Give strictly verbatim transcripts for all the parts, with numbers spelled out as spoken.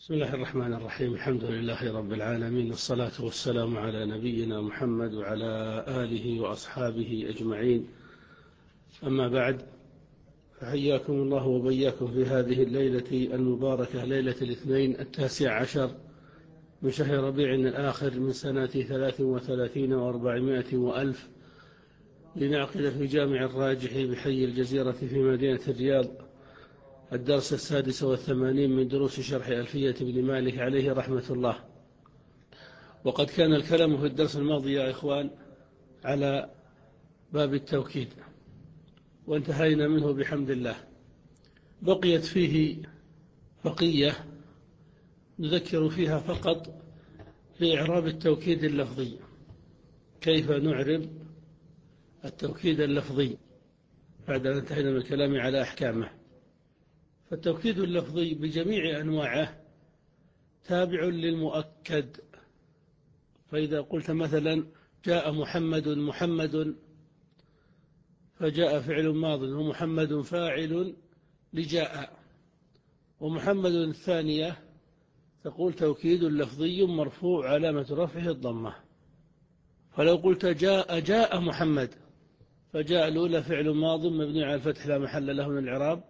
بسم الله الرحمن الرحيم. الحمد لله رب العالمين، والصلاة والسلام على نبينا محمد وعلى آله وأصحابه أجمعين. أما بعد، فحياكم الله وبياكم في هذه الليلة المباركة، ليلة الاثنين التاسع عشر من شهر ربيع الآخر من سنة ثلاث وثلاثين وأربعمائة وألف، لنعقد في جامع الراجح بحي الجزيرة في مدينة الرياض الدرس السادس والثمانين من دروس شرح ألفية بن مالك عليه رحمة الله. وقد كان الكلام في الدرس الماضي يا إخوان على باب التوكيد، وانتهينا منه بحمد الله. بقيت فيه بقية نذكر فيها فقط في إعراب التوكيد اللفظي، كيف نعرب التوكيد اللفظي بعد أن انتهينا من الكلام على أحكامه. فالتوكيد اللفظي بجميع أنواعه تابع للمؤكد. فإذا قلت مثلا جاء محمد محمد، فجاء فعل ماض ومحمد فاعل لجاء، ومحمد الثانية تقول توكيد لفظي مرفوع علامة رفعه الضمة. فلو قلت جاء جاء محمد، فجاء الأولى فعل ماض مبني على الفتح لا محل له من الإعراب،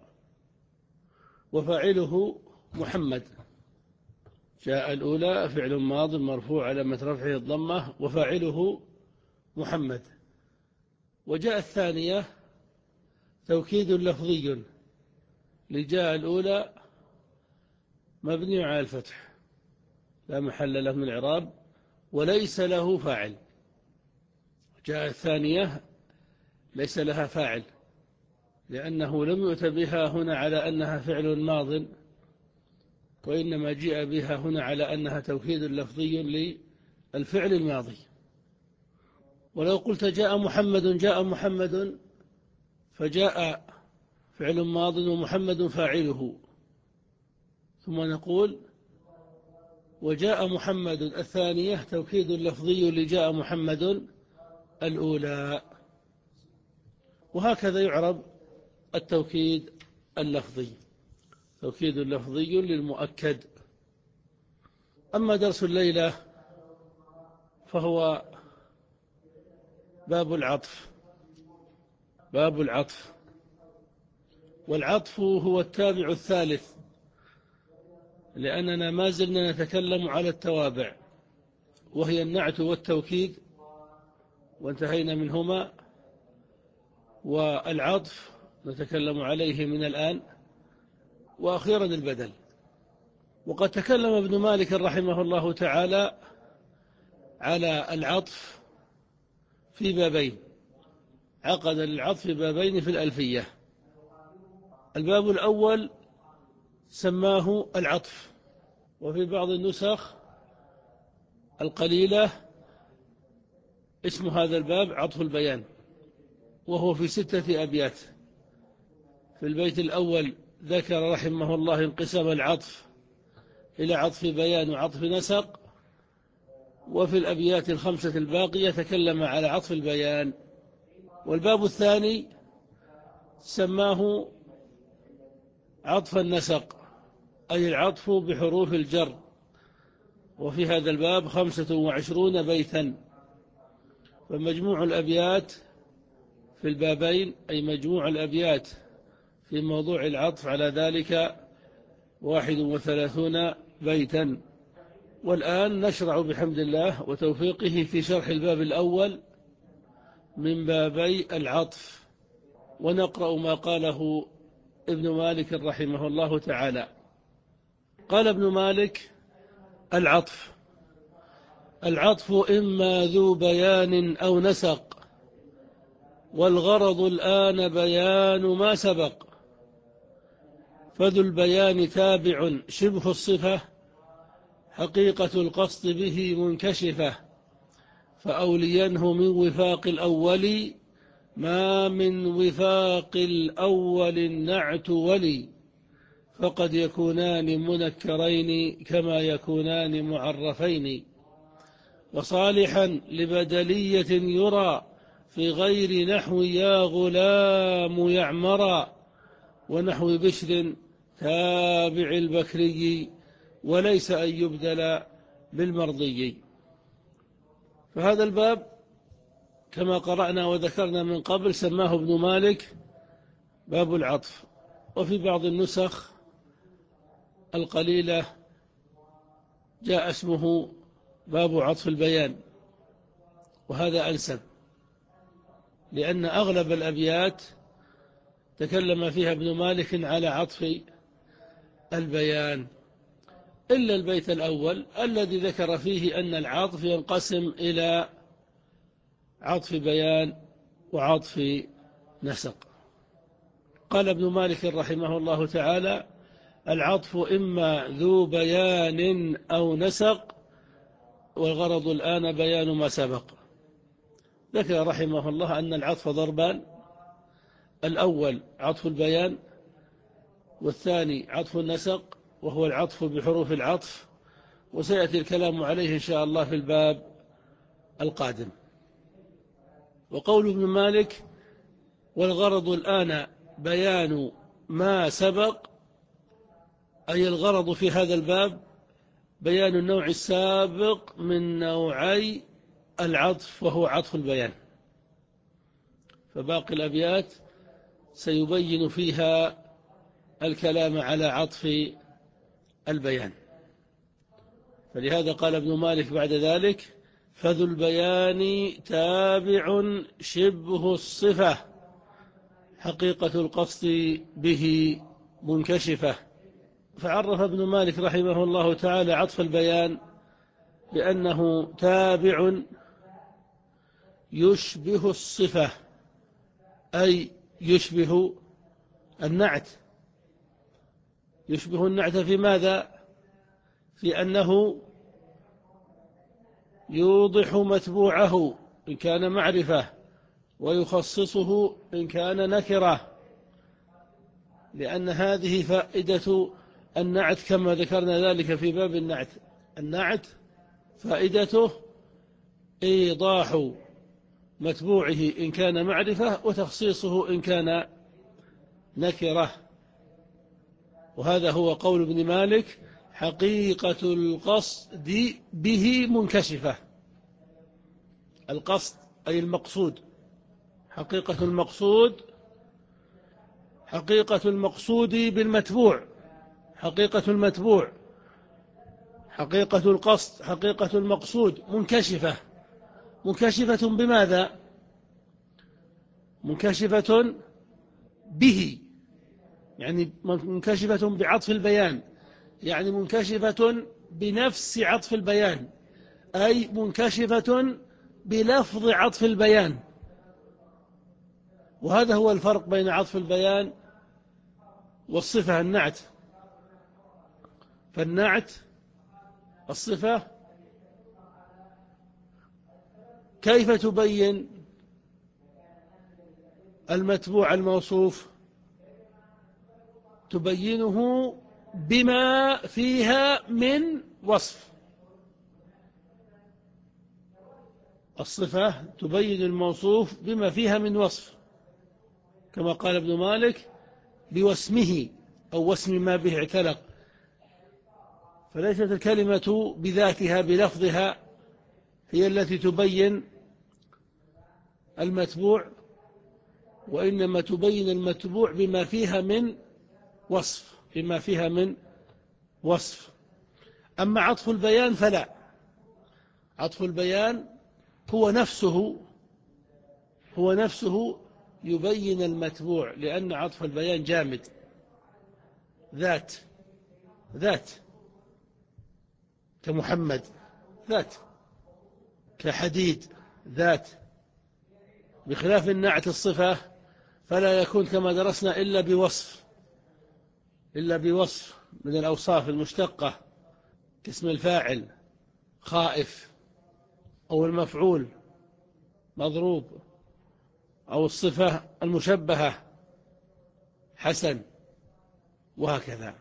وفاعله محمد. جاء الأولى فعل ماض مرفوع علامة رفعه الضمة وفاعله محمد. وجاء الثانية توكيد لفظي لجاء الأولى مبني على الفتح لا محل له من الإعراب وليس له فاعل. جاء الثانية ليس لها فاعل، لأنه لم يؤت بها هنا على أنها فعل ماض، وإنما جاء بها هنا على أنها توكيد لفظي للفعل الماضي. ولو قلت جاء محمد جاء محمد، فجاء فعل ماض ومحمد فاعله، ثم نقول وجاء محمد الثانية توكيد لفظي لجاء محمد الأولى. وهكذا يعرب التوكيد اللفظي، توكيد لفظي للمؤكد. أما درس الليلة فهو باب العطف. باب العطف، والعطف هو التابع الثالث، لأننا ما زلنا نتكلم على التوابع، وهي النعت والتوكيد وانتهينا منهما، والعطف نتكلم عليه من الآن، وأخيرا البدل. وقد تكلم ابن مالك رحمه الله تعالى على العطف في بابين، عقد للعطف بابين في الألفية. الباب الأول سماه العطف، وفي بعض النسخ القليلة اسم هذا الباب عطف البيان، وهو في ستة أبيات. في البيت الأول ذكر رحمه الله انقسام العطف إلى عطف بيان وعطف نسق، وفي الأبيات الخمسة الباقية تكلم على عطف البيان. والباب الثاني سماه عطف النسق، أي العطف بحروف الجر، وفي هذا الباب خمسة وعشرون بيتا. فمجموع الأبيات في البابين، أي مجموع الأبيات في موضوع العطف على ذلك واحد وثلاثون بيتا. والآن نشرع بحمد الله وتوفيقه في شرح الباب الأول من بابي العطف، ونقرأ ما قاله ابن مالك رحمه الله تعالى. قال ابن مالك: العطف العطف إما ذو بيان أو نسق، والغرض الآن بيان ما سبق. فذو البيان تابع شبه الصفة، حقيقة القصد به منكشفة. فأولينه من وفاق الأول، ما من وفاق الأول النعت ولي. فقد يكونان منكرين كما يكونان معرفين. وصالحا لبدلية يرى في غير نحو يا غلام يعمرا، ونحو بشر تابع البكري وليس أن يبدل بالمرضي. فهذا الباب كما قرأنا وذكرنا من قبل سماه ابن مالك باب العطف، وفي بعض النسخ القليلة جاء اسمه باب عطف البيان، وهذا أنسب، لأن أغلب الأبيات تكلم فيها ابن مالك على عطف البيان، إلا البيت الأول الذي ذكر فيه أن العطف ينقسم إلى عطف بيان وعطف نسق. قال ابن مالك رحمه الله تعالى: العطف إما ذو بيان أو نسق، والغرض الآن بيان ما سبق. ذكر رحمه الله أن العطف ضربان: الأول عطف البيان، والثاني عطف النسق وهو العطف بحروف العطف، وسيأتي الكلام عليه إن شاء الله في الباب القادم. وقول ابن مالك: والغرض الآن بيان ما سبق، أي الغرض في هذا الباب بيان النوع السابق من نوعي العطف، وهو عطف البيان. فباقي الأبيات سيبين فيها الكلام على عطف البيان. فلهذا قال ابن مالك بعد ذلك: فذو البيان تابع شبه الصفة، حقيقة القصد به منكشفة. فعرف ابن مالك رحمه الله تعالى عطف البيان بأنه تابع يشبه الصفة، أي يشبه النعت. يشبه النعت في ماذا؟ في أنه يوضح متبوعه إن كان معرفة، ويخصصه إن كان نكرة، لأن هذه فائدة النعت كما ذكرنا ذلك في باب النعت. النعت فائدته إيضاح متبوعه إن كان معرفة، وتخصيصه إن كان نكرة. وهذا هو قول ابن مالك: حقيقة القصد به منكشفة. القصد أي المقصود، حقيقة المقصود، حقيقة المقصود بالمتبوع، حقيقة المتبوع، حقيقة القصد، حقيقة المقصود منكشفة. منكشفة بماذا؟ منكشفة به، يعني منكشفة بعطف البيان، يعني منكشفة بنفس عطف البيان، أي منكشفة بلفظ عطف البيان. وهذا هو الفرق بين عطف البيان والصفة النعت. فالنعت الصفة كيف تبين المتبوع الموصوف؟ تبينه بما فيها من وصف. الصفة تبين الموصوف بما فيها من وصف، كما قال ابن مالك: بوسمه أو وسم ما به اعتلق. فليست الكلمة بذاتها بلفظها هي التي تبين المتبوع، وإنما تبين المتبوع بما فيها من وصف، بما فيها من وصف. أما عطف البيان فلا، عطف البيان هو نفسه هو نفسه يبين المتبوع، لأن عطف البيان جامد، ذات ذات كمحمد، ذات كحديد، ذات. بخلاف النعت الصفة فلا يكون كما درسنا إلا بوصف، إلا بوصف من الأوصاف المشتقة، كاسم الفاعل خائف، أو المفعول مضروب، أو الصفة المشبهة حسن، وهكذا.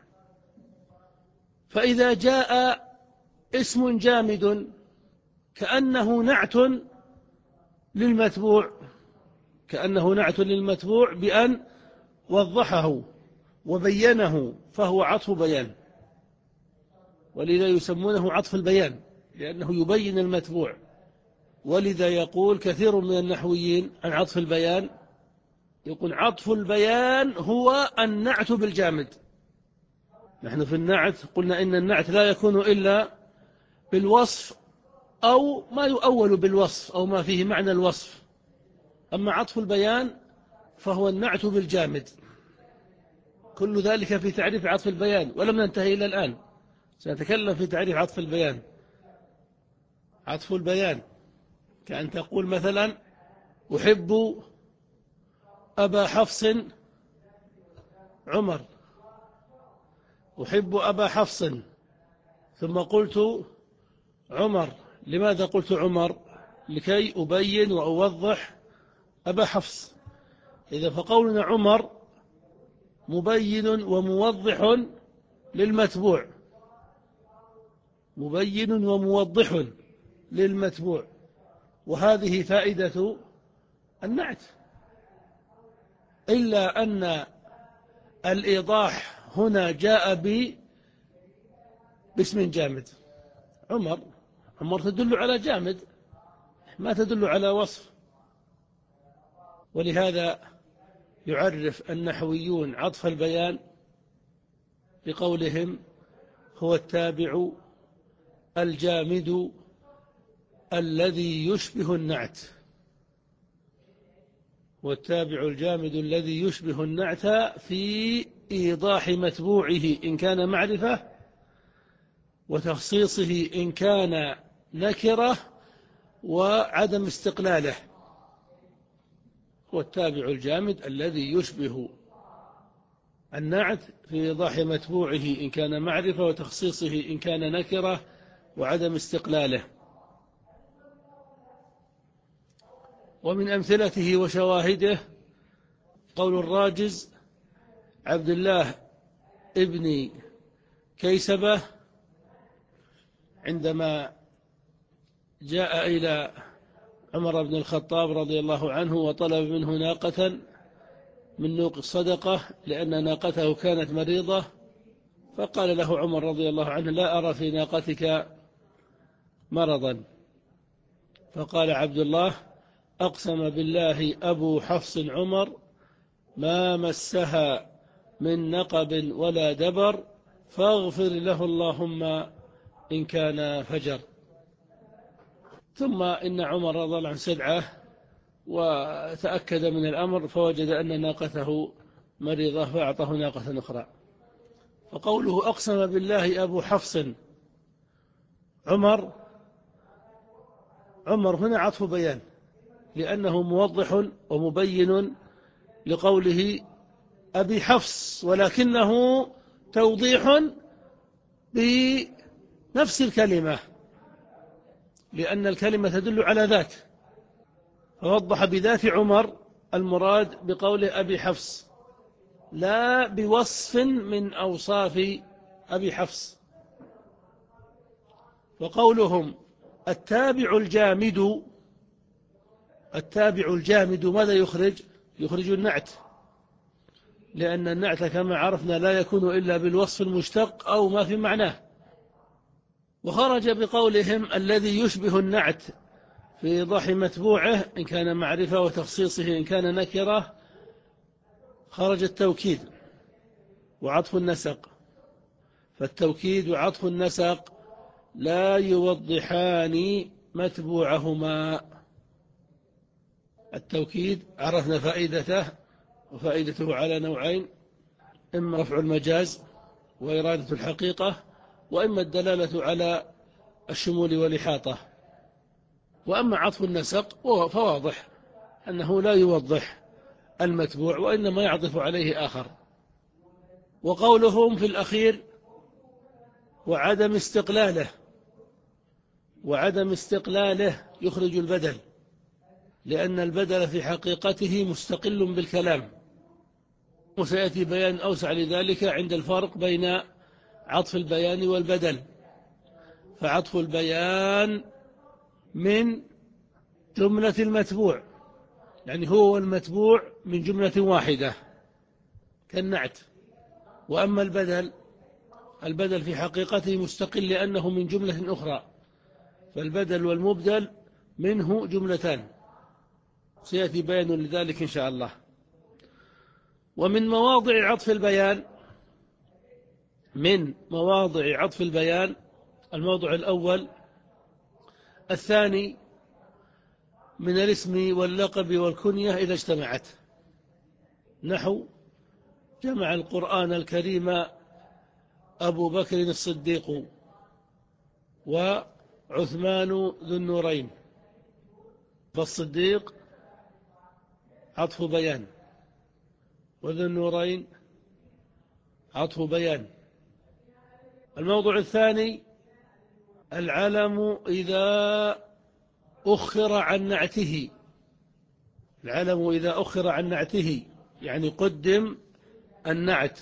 فإذا جاء اسم جامد كأنه نعت للمتبوع، كأنه نعت للمتبوع بأن وضحه وبينه، فهو عطف بيان. ولذا يسمونه عطف البيان، لأنه يبين المتبوع. ولذا يقول كثير من النحويين عن عطف البيان، يقول عطف البيان هو النعت بالجامد. نحن في النعت قلنا إن النعت لا يكون إلا بالوصف أو ما يؤول بالوصف أو ما فيه معنى الوصف. أما عطف البيان فهو النعت بالجامد. كل ذلك في تعريف عطف البيان، ولم ننتهي إلى الآن، سنتكلم في تعريف عطف البيان. عطف البيان كأن تقول مثلا أحب أبا حفص عمر، أحب أبا حفص، ثم قلت عمر. لماذا قلت عمر؟ لكي أبين وأوضح أبا حفص. إذا فقولنا عمر مبين وموضح للمتبوع، مبين وموضح للمتبوع، وهذه فائدة النعت. إلا أن الإيضاح هنا جاء باسم جامد. عمر، عمر تدل على جامد ما تدل على وصف. ولهذا يعرف النحويون عطف البيان بقولهم هو التابع الجامد الذي يشبه النعت. والتابع الجامد الذي يشبه النعت في إيضاح متبوعه إن كان معرفة، وتخصيصه إن كان نكرة، وعدم استقلاله. هو التابع الجامد الذي يشبه النعت في إيضاح متبوعه إن كان معرفة، وتخصيصه إن كان نكرة، وعدم استقلاله. ومن أمثلته وشواهده قول الراجز عبد الله ابن كيسبة عندما جاء إلى عمر بن الخطاب رضي الله عنه وطلب منه ناقة من نوق الصدقة لأن ناقته كانت مريضة، فقال له عمر رضي الله عنه لا أرى في ناقتك مرضا. فقال عبد الله أقسم بالله أبو حفص عمر ما مسها من نقب ولا دبر، فاغفر له اللهم إن كان فجر. ثم إن عمر رضي الله عنه سدعه وتأكد من الأمر، فوجد أن ناقته مريضة فأعطاه ناقة أخرى. فقوله أقسم بالله أبو حفص عمر، عمر هنا عطف بيان، لأنه موضح ومبين لقوله أبي حفص، ولكنه توضيح بنفس الكلمة، لأن الكلمة تدل على ذات، فوضح بذات عمر المراد بقوله أبي حفص، لا بوصف من أوصاف أبي حفص. وقولهم التابع الجامد، التابع الجامد ماذا يخرج؟ يخرج النعت، لأن النعت كما عرفنا لا يكون إلا بالوصف المشتق أو ما في معناه. وخرج بقولهم الذي يشبه النعت في إيضاح متبوعه إن كان معرفة، وتخصيصه إن كان نكرة، خرج التوكيد وعطف النسق. فالتوكيد وعطف النسق لا يوضحان متبوعهما. التوكيد عرفنا فائدته، وفائدته على نوعين: إما رفع المجاز وإرادة الحقيقة، وإما الدلالة على الشمول والإحاطة. وأما عطف النسق فواضح أنه لا يوضح المتبوع، وإنما يعطف عليه آخر. وقولهم في الأخير وعدم استقلاله، وعدم استقلاله يخرج البدل، لأن البدل في حقيقته مستقل بالكلام، وسيأتي بيان أوسع لذلك عند الفرق بين عطف البيان والبدل. فعطف البيان من جملة المتبوع، يعني هو المتبوع من جملة واحدة كالنعت. وأما البدل البدل في حقيقته مستقل لأنه من جملة أخرى، فالبدل والمبدل منه جملتان، سيأتي بيان لذلك إن شاء الله. ومن مواضع عطف البيان من مواضع عطف البيان الموضع الأول الثاني من الاسم واللقب والكنية إذا اجتمعت، نحو جمع القرآن الكريم أبو بكر الصديق وعثمان ذو النورين، فالصديق عطف بيان، وذو النورين عطف بيان. الموضوع الثاني العلم إذا أخر عن نعته، العلم إذا أخر عن نعته يعني قدم النعت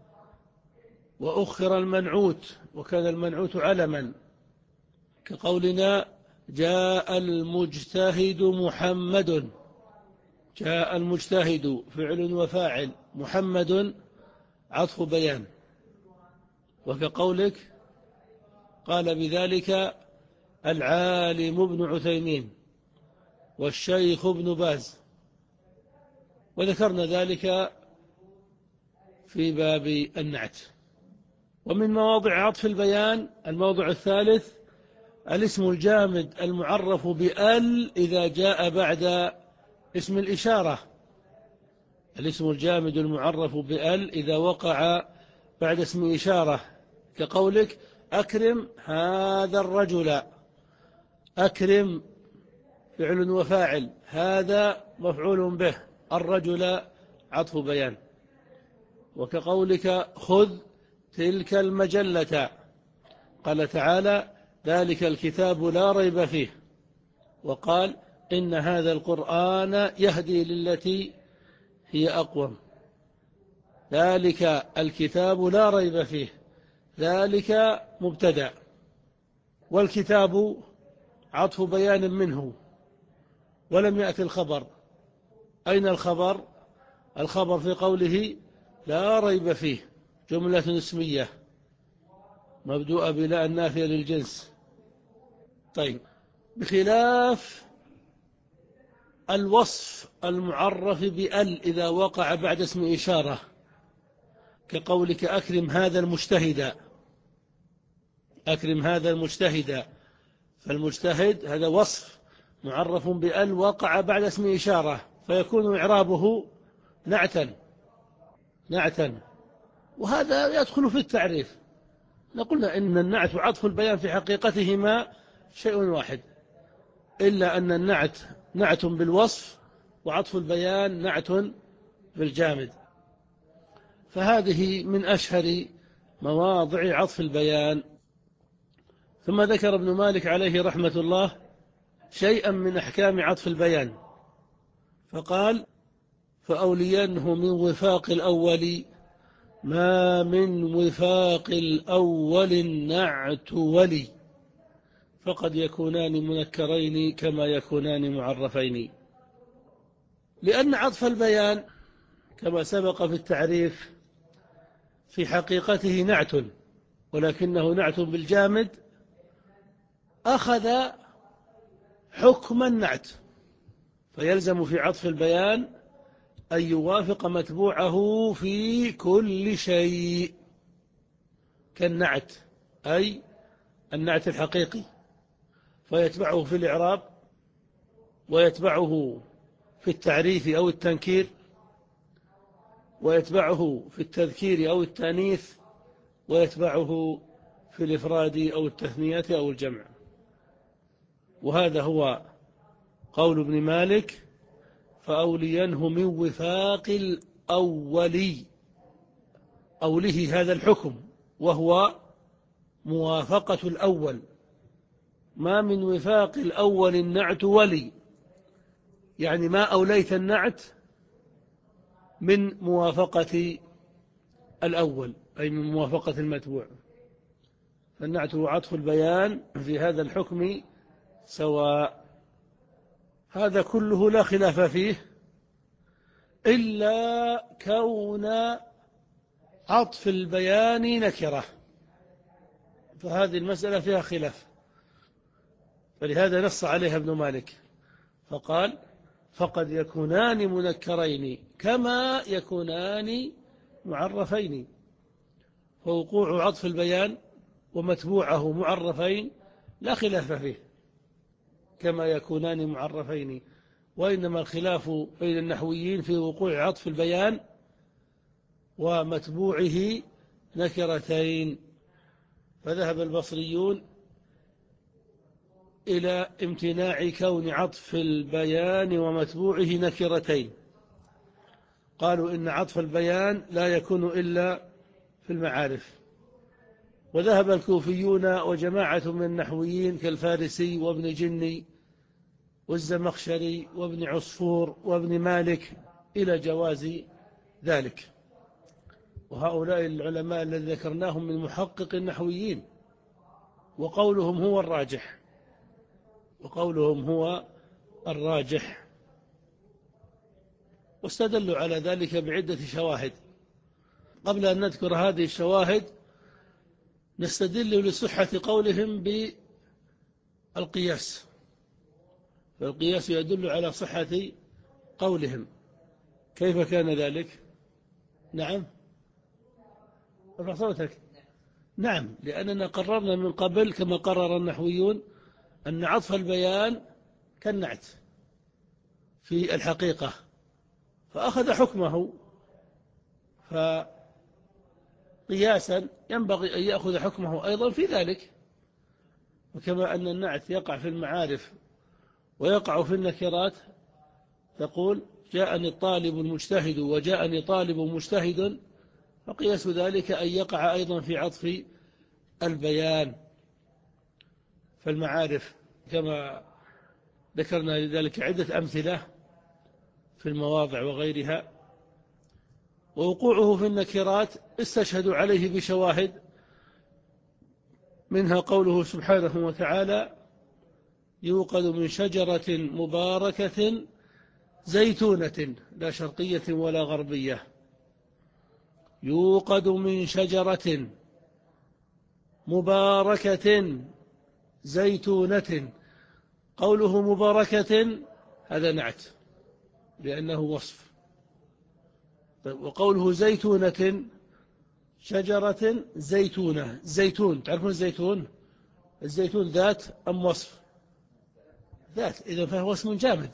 وأخر المنعوت وكان المنعوت علما، كقولنا جاء المجتهد محمد، جاء المجتهد فعل وفاعل، محمد عطف بيان. وكقولك قال بذلك العالم ابن عثيمين والشيخ ابن باز، وذكرنا ذلك في باب النعت. ومن مواضع عطف البيان الموضع الثالث الاسم الجامد المعرف بأل إذا جاء بعد اسم الإشارة، الاسم الجامد المعرف بأل إذا وقع بعد اسم إشارة، كقولك أكرم هذا الرجل، أكرم فعل وفاعل، هذا مفعول به، الرجل عطف بيان. وكقولك خذ تلك المجلة، قال تعالى ذلك الكتاب لا ريب فيه، وقال إن هذا القرآن يهدي للتي هي أقوم، ذلك الكتاب لا ريب فيه، ذلك مبتدأ، والكتاب عطف بيان منه ولم يأتي الخبر. أين الخبر؟ الخبر في قوله لا ريب فيه، جملة اسمية مبدوءة بلا النافية للجنس. طيب، بخلاف الوصف المعرف بأل إذا وقع بعد اسم إشارة، كقولك أكرم هذا المجتهد، أكرم هذا المجتهد، فالمجتهد هذا وصف معرف بأل وقع بعد اسم إشارة، فيكون إعرابه نعتا نعتا وهذا يدخل في التعريف. نقولنا إن النعت وعطف البيان في حقيقتهما شيء واحد، إلا أن النعت نعت بالوصف وعطف البيان نعت بالجامد. فهذه من أشهر مواضع عطف البيان. ثم ذكر ابن مالك عليه رحمة الله شيئا من أحكام عطف البيان، فقال فأولينه من وفاق الأول ما من وفاق الأول النعت ولي، فقد يكونان منكرين كما يكونان معرفين. لأن عطف البيان كما سبق في التعريف في حقيقته نعت، ولكنه نعت بالجامد أخذ حكم النعت، فيلزم في عطف البيان أن يوافق متبوعه في كل شيء، كالنعت أي النعت الحقيقي، فيتبعه في الإعراب ويتبعه في التعريف أو التنكير ويتبعه في التذكير أو التأنيث ويتبعه في الإفراد أو التثنية أو الجمع. وهذا هو قول ابن مالك فأولينه من وفاق الأولي، أوله هذا الحكم وهو موافقة الأول، ما من وفاق الأول النعت ولي، يعني ما أوليت النعت من موافقة الأول أي من موافقة المتبوع، فالنعت وعطف البيان في هذا الحكم سواء. هذا كله لا خلاف فيه إلا كون عطف البيان نكرة، فهذه المسألة فيها خلاف، فلهذا نص عليها ابن مالك فقال فقد يكونان منكرين كما يكونان معرفين، فوقوع عطف البيان ومتبوعه معرفين لا خلاف فيه كما يكونان معرفين، وإنما الخلاف بين النحويين في وقوع عطف البيان ومتبوعه نكرتين. فذهب البصريون إلى امتناع كون عطف البيان ومتبوعه نكرتين، قالوا إن عطف البيان لا يكون إلا في المعارف. وذهب الكوفيون وجماعة من النحويين كالفارسي وابن جني والزمخشري وابن عصفور وابن مالك إلى جواز ذلك، وهؤلاء العلماء الذين ذكرناهم من محقق النحويين، وقولهم هو الراجح وقولهم هو الراجح واستدلوا على ذلك بعدة شواهد. قبل أن نذكر هذه الشواهد نستدل لصحة قولهم بالقياس، فالقياس يدل على صحة قولهم. كيف كان ذلك؟ نعم، ارفع صوتك. نعم، لأننا قررنا من قبل كما قرر النحويون أن عطف البيان كالنعت في الحقيقة، فأخذ حكمه، فقياسا ينبغي أن يأخذ حكمه أيضا في ذلك. وكما أن النعت يقع في المعارف ويقع في النكرات، تقول جاءني الطالب المجتهد وجاءني طالب مجتهد، فقياس ذلك أن يقع أيضا في عطف البيان. فالمعارف كما ذكرنا لذلك عدة أمثلة في المواضع وغيرها، ووقوعه في النكرات استشهدوا عليه بشواهد، منها قوله سبحانه وتعالى يوقد من شجرة مباركة زيتونة لا شرقية ولا غربية، يوقد من شجرة مباركة زيتونة. قوله مباركة هذا نعت لأنه وصف، وقوله زيتونة شجرة زيتونة، زيتون، تعرفون الزيتون؟ الزيتون ذات أم وصف؟ ذات، إذن فهو اسم جامد،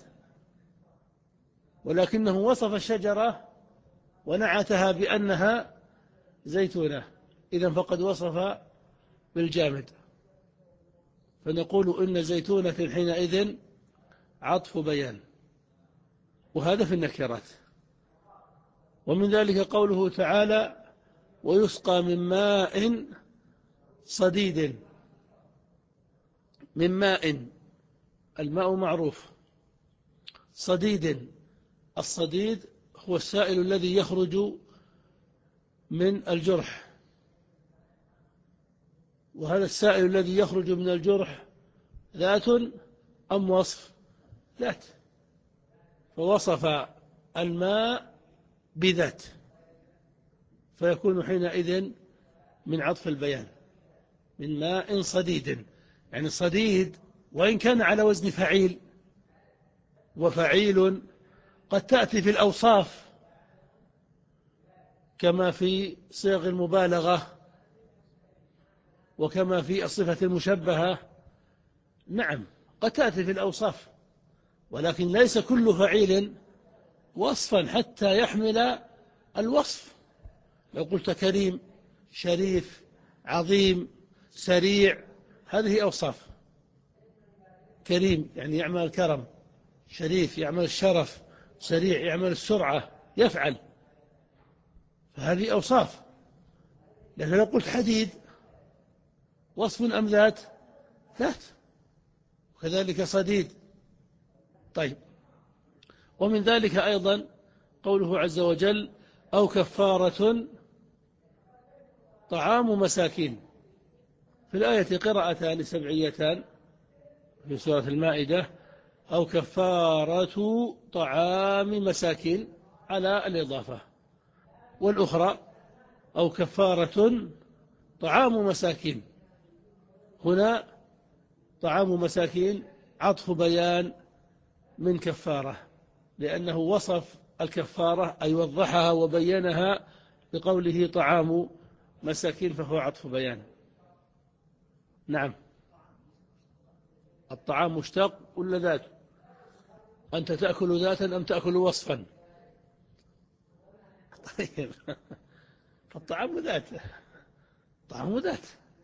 ولكنه وصف الشجرة ونعتها بأنها زيتونة، إذن فقد وصف بالجامد، فنقول إن زيتونة حينئذ عطف بيان، وهذا في النكرات. ومن ذلك قوله تعالى ويسقى من ماء صديد، من ماء، الماء معروف، صديد، الصديد هو السائل الذي يخرج من الجرح، وهذا السائل الذي يخرج من الجرح ذات أم وصف؟ ذات، فوصف الماء بذات، فيكون حينئذ من عطف البيان، من ماء صديد. يعني صديد وإن كان على وزن فعيل، وفعيل قد تأتي في الأوصاف كما في صيغ المبالغة وكما في الصفة المشبهة، نعم قد تأتي في الأوصاف، ولكن ليس كل فعيل وصفا حتى يحمل الوصف. لو قلت كريم، شريف، عظيم، سريع، هذه أوصاف. كريم يعني يعمل الكرم، شريف يعمل الشرف، سريع يعمل السرعة، يفعل، فهذه أوصاف. لكن لو قلت حديد وصف أم ذات؟ ذات، وكذلك صديد. طيب، ومن ذلك أيضا قوله عز وجل أو كفارة طعام مساكين، في الآية قراءتان سبعيتان في سورة المائدة، أو كفارة طعام مساكين على الإضافة، والأخرى أو كفارة طعام مساكين هنا طعام مساكين عطف بيان من كفارة، لأنه وصف الكفارة أي وضحها وبينها بقوله طعام مساكين، فهو عطف بيان. نعم. الطعام مشتق ولا ذات؟ أنت تأكل ذاتا أم تأكل وصفا؟ طيب فالطعام ذات، طعام ذات.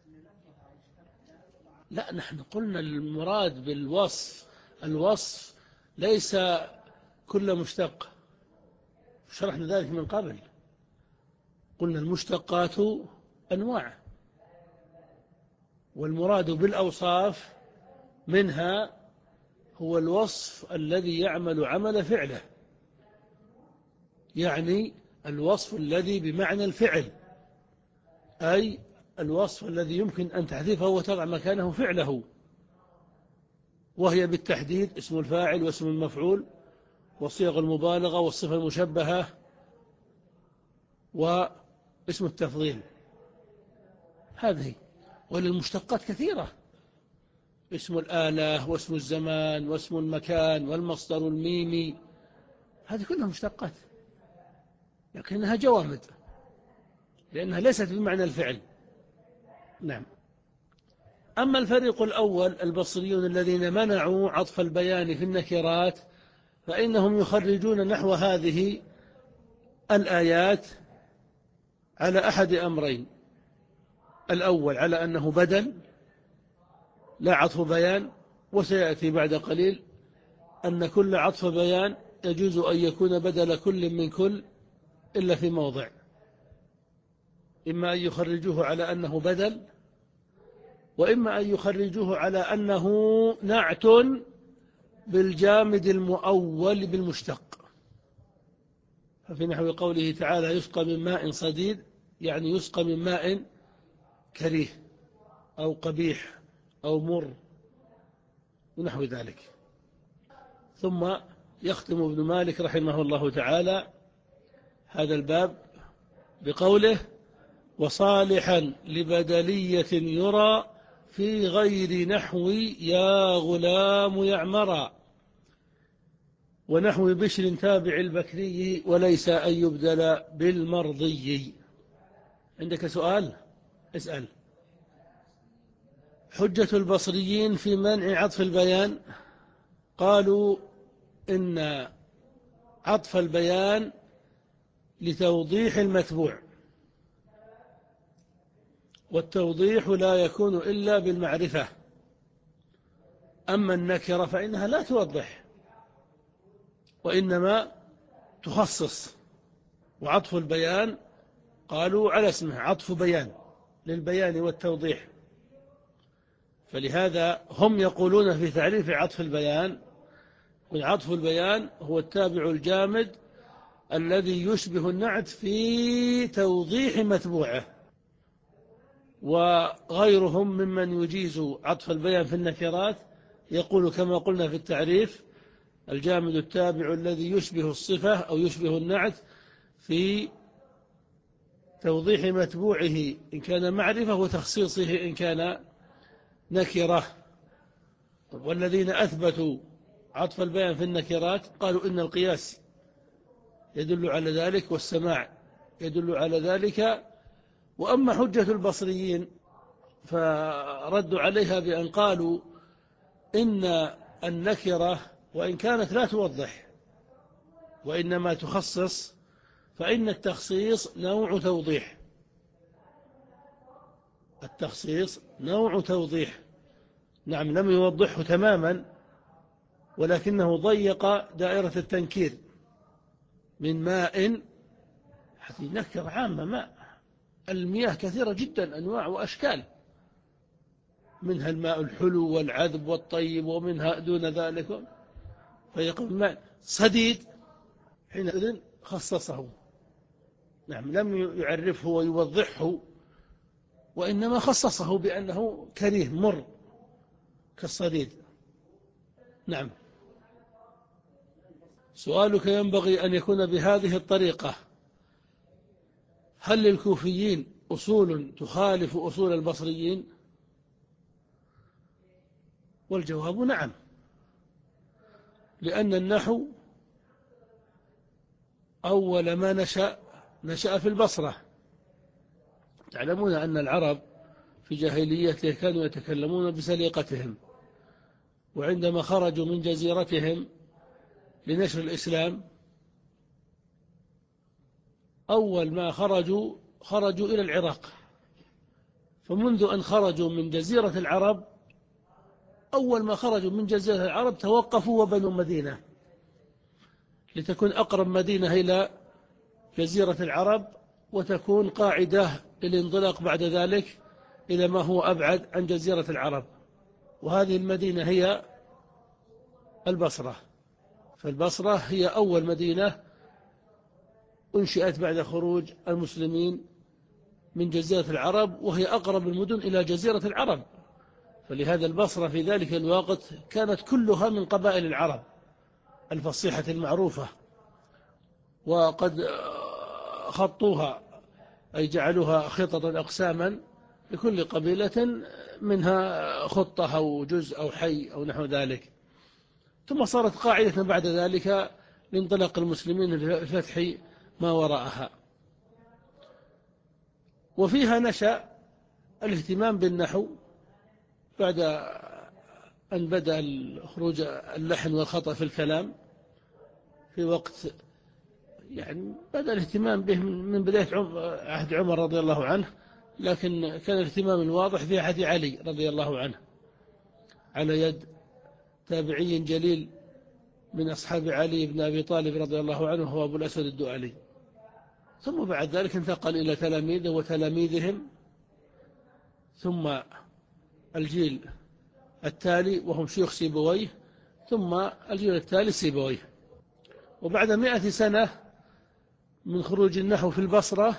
لا، نحن قلنا المراد بالوصف الوصف ليس كل مشتق، شرحنا ذلك من قبل. قلنا المشتقات أنواع، والمراد بالأوصاف منها هو الوصف الذي يعمل عمل فعله، يعني الوصف الذي بمعنى الفعل، أي الوصف الذي يمكن أن تحذفه وتضع مكانه فعله، وهي بالتحديد اسم الفاعل واسم المفعول وصيغ المبالغة والصفة المشبهة واسم التفضيل. هذه. وللمشتقات كثيرة، اسم الآلة واسم الزمان واسم المكان والمصدر الميمي، هذه كلها مشتقات، لكنها جوامد لأنها ليست بمعنى الفعل. نعم. أما الفريق الأول البصريون الذين منعوا عطف البيان في النكرات، فإنهم يخرجون نحو هذه الآيات على أحد أمرين: الأول على أنه بدل لا عطف بيان، وسيأتي بعد قليل أن كل عطف بيان يجوز أن يكون بدل كل من كل إلا في موضع، إما أن يخرجوه على أنه بدل، وإما أن يخرجوه على أنه نعت بالجامد المؤول بالمشتق. ففي نحو قوله تعالى يسقى من ماء صديد، يعني يسقى من ماء كريه أو قبيح أو مر ونحو ذلك. ثم يختم ابن مالك رحمه الله تعالى هذا الباب بقوله وصالحا لبدلية يرى في غير نحو يا غلام يعمرا، ونحو بشر تابع البكري وليس أن يبدل بالمرضي. عندك سؤال؟ اسأل. حجة البصريين في منع عطف البيان، قالوا إن عطف البيان لتوضيح المتبوع، والتوضيح لا يكون إلا بالمعرفة، أما النكرة فإنها لا توضح وإنما تخصص. وعطف البيان قالوا على اسمه عطف بيان للبيان والتوضيح، فلهذا هم يقولون في تعريف عطف البيان: عطف البيان هو التابع الجامد الذي يشبه النعت في توضيح متبوعه. وغيرهم ممن يجيز عطف البيان في النكرات يقول كما قلنا في التعريف: الجامد التابع الذي يشبه الصفة أو يشبه النعت في توضيح متبوعه إن كان معرفة وتخصيصه إن كان نكرة. والذين أثبتوا عطف البيان في النكرات قالوا إن القياس يدل على ذلك والسماع يدل على ذلك. وأما حجة البصريين فردوا عليها بأن قالوا إن النكرة وإن كانت لا توضح وإنما تخصص، فإن التخصيص نوع توضيح، التخصيص نوع توضيح. نعم، لم يوضحه تماما ولكنه ضيق دائرة التنكير. من ماء، هذه نكرة عامة، ماء، المياه كثيرة جدا أنواع وأشكال، منها الماء الحلو والعذب والطيب ومنها دون ذلك. فيقول ماء صديد حينئذ خصصه. نعم، لم يعرفه ويوضحه وإنما خصصه بأنه كريه مر كالصديد. نعم. سؤالك ينبغي أن يكون بهذه الطريقة: هل للكوفيين أصول تخالف أصول البصريين؟ والجواب نعم، لأن النحو أول ما نشأ نشأ في البصرة. تعلمون أن العرب في جاهليته كانوا يتكلمون بسليقتهم، وعندما خرجوا من جزيرتهم لنشر الإسلام أول ما خرجوا خرجوا إلى العراق. فمنذ أن خرجوا من جزيرة العرب، أول ما خرجوا من جزيرة العرب توقفوا وبنوا مدينة لتكون أقرب مدينة إلى جزيرة العرب، وتكون قاعدة للانطلاق بعد ذلك إلى ما هو أبعد عن جزيرة العرب، وهذه المدينة هي البصرة. فالبصرة هي أول مدينة أنشئت بعد خروج المسلمين من جزيرة العرب، وهي أقرب المدن إلى جزيرة العرب. فلهذا البصرة في ذلك الوقت كانت كلها من قبائل العرب الفصيحة المعروفة، وقد خطوها أي جعلوها خططا أقساما لكل قبيلة منها خطة أو جزء أو حي أو نحو ذلك. ثم صارت قاعدة بعد ذلك لانطلاق المسلمين لفتح ما وراءها. وفيها نشأ الاهتمام بالنحو بعد أن بدأ خروج اللحن والخطأ في الكلام في وقت، يعني بدأ الاهتمام به من بداية عهد عمر رضي الله عنه، لكن كان الاهتمام الواضح في عهد علي رضي الله عنه على يد تابعي جليل من أصحاب علي بن أبي طالب رضي الله عنه، هو أبو الأسود الدؤلي. ثم بعد ذلك انتقل إلى تلاميذه وتلاميذهم، ثم الجيل التالي وهم شيوخ سيبويه، ثم الجيل التالي سيبويه. وبعد مئة سنة من خروج النحو في البصرة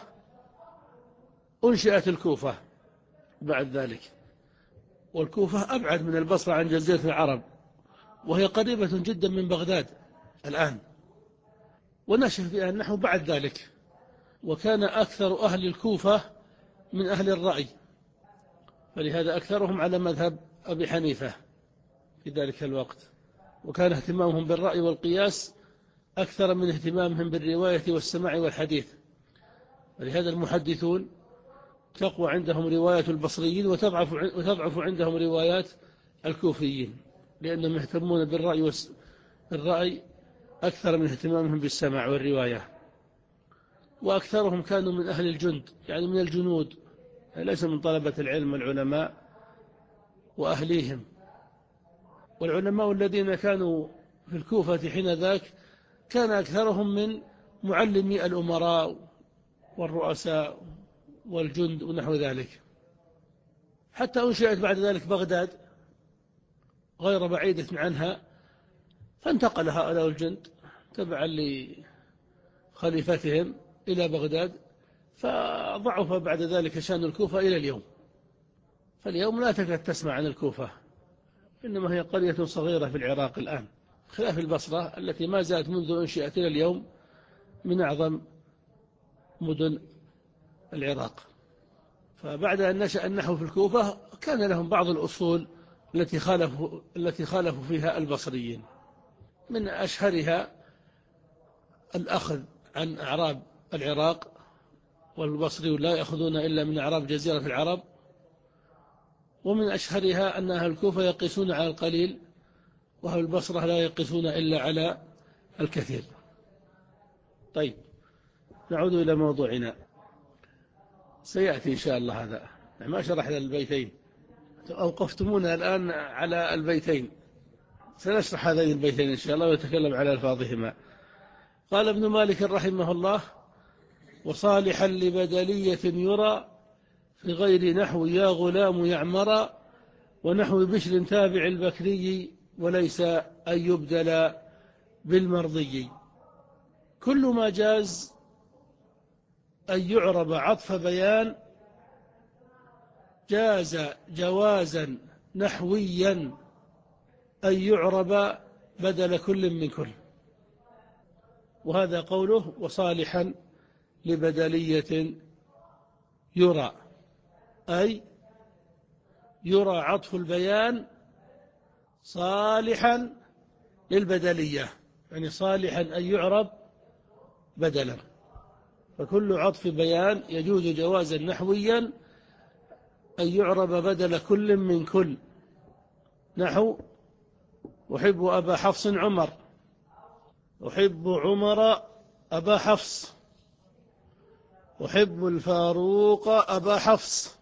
أنشئت الكوفة بعد ذلك، والكوفة أبعد من البصرة عن جزيرة العرب، وهي قريبة جدا من بغداد الآن، ونشأ فيها النحو بعد ذلك. وكان أكثر أهل الكوفة من أهل الرأي، فلهذا أكثرهم على مذهب أبي حنيفة في ذلك الوقت، وكان اهتمامهم بالرأي والقياس أكثر من اهتمامهم بالرواية والسماع والحديث. ولهذا المحدثون تقوى عندهم رواية البصريين وتضعف وتضعف عندهم روايات الكوفيين، لأنهم يهتمون بالرأي والرأي أكثر من اهتمامهم بالسماع والرواية. وأكثرهم كانوا من أهل الجند، يعني من الجنود، ليس من طلبة العلم والعلماء وأهليهم. والعلماء الذين كانوا في الكوفة حين ذاك كان أكثرهم من معلمي الأمراء والرؤساء والجند ونحو ذلك. حتى أنشئت بعد ذلك بغداد غير بعيدة عنها، فانتقل هؤلاء الجند تبعا لخليفتهم إلى بغداد، فضعف بعد ذلك شأن الكوفة إلى اليوم. فاليوم لا تكاد تسمع عن الكوفة، إنما هي قرية صغيرة في العراق الآن، خلاف البصرة التي ما زالت منذ أنشئت إلى اليوم من أعظم مدن العراق. فبعد أن نشأ النحو في الكوفة كان لهم بعض الأصول التي خالفوا التي خالفوا فيها البصريين، من أشهرها الأخذ عن أعراب العراق، والبصري لا يأخذون إلا من أعراب جزيرة العرب. ومن أشهرها أن أهل الكوفة يقيسون على القليل، وأهل البصرة لا يقيسون إلا على الكثير. طيب، نعود إلى موضوعنا، سيأتي إن شاء الله. هذا ما شرحنا البيتين، أوقفتمونا الآن على البيتين، سنشرح هذين البيتين إن شاء الله ويتكلم على ألفاظهما. قال ابن مالك رحمه الله: وصالحا لبدلية يرى في غير نحو يا غلام يعمر، ونحو بشر تابع البكري وليس أن يبدل بالمرضي. كل ما جاز أن يعرب عطف بيان جاز جوازا نحويا أن يعرب بدل كل من كل. وهذا قوله وصالحا لبدلية يرى، أي يرى عطف البيان صالحا للبدلية، يعني صالحا أن يعرب بدلا. فكل عطف بيان يجوز جوازا نحويا أن يعرب بدل كل من كل، نحو أحب أبا حفص عمر، أحب عمر أبا حفص، أحب الفاروق أبا حفص،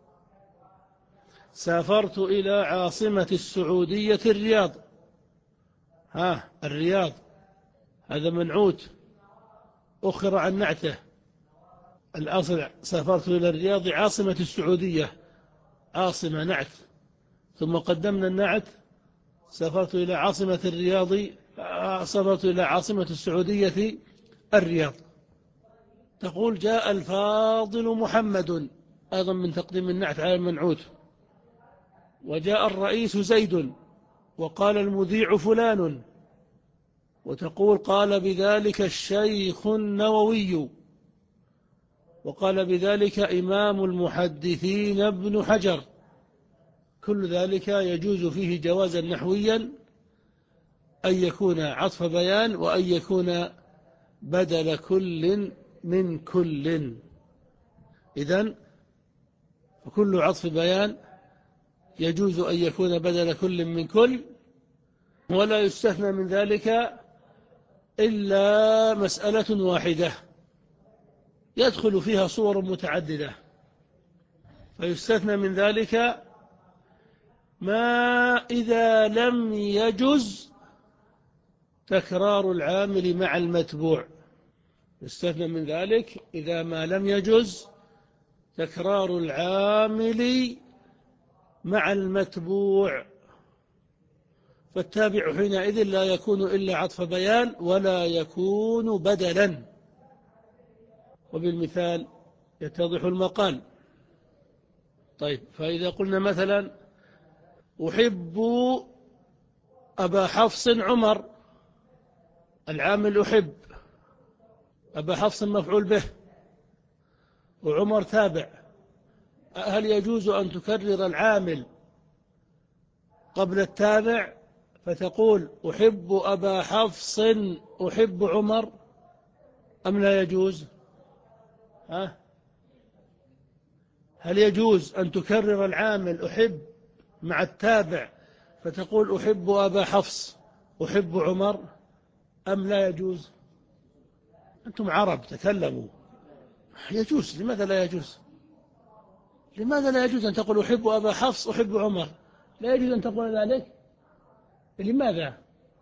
سافرت إلى عاصمة السعودية الرياض. ها الرياض هذا منعوت أخر عن نعته، الأصل سافرت إلى الرياض عاصمة السعودية، عاصمة نعت، ثم قدمنا النعت سافرت إلى عاصمة الرياض، سافرت إلى عاصمة السعودية الرياض. تقول جاء الفاضل محمد، أيضا من تقديم النعت على المنعوت. وجاء الرئيس زيد، وقال المذيع فلان، وتقول قال بذلك الشيخ النووي، وقال بذلك إمام المحدثين ابن حجر. كل ذلك يجوز فيه جوازا نحويا أن يكون عطف بيان وأن يكون بدل كل من كل. إذن فكل عطف بيان يجوز أن يكون بدل كل من كل، ولا يستثنى من ذلك إلا مسألة واحدة يدخل فيها صور متعددة. فيستثنى من ذلك ما إذا لم يجز تكرار العامل مع المتبوع. يستثنى من ذلك إذا ما لم يجز تكرار العامل مع المتبوع، فالتابع حينئذ لا يكون إلا عطف بيان ولا يكون بدلا. وبالمثال يتضح المقال. طيب، فإذا قلنا مثلا أحب أبا حفص عمر، العامل أحب، أبا حفص مفعول به، وعمر تابع، هل يجوز أن تكرر العامل قبل التابع فتقول أحب أبا حفص أحب عمر، أم لا يجوز؟ ها؟ هل يجوز أن تكرر العامل أحب مع التابع فتقول أحب أبا حفص أحب عمر، أم لا يجوز؟ أنتم عرب تكلموا. يجوز. لماذا لا يجوز؟ لماذا لا يجوز أن تقول أحب أبا حفص أحب عمر؟ لا يجوز أن تقول ذلك. لماذا؟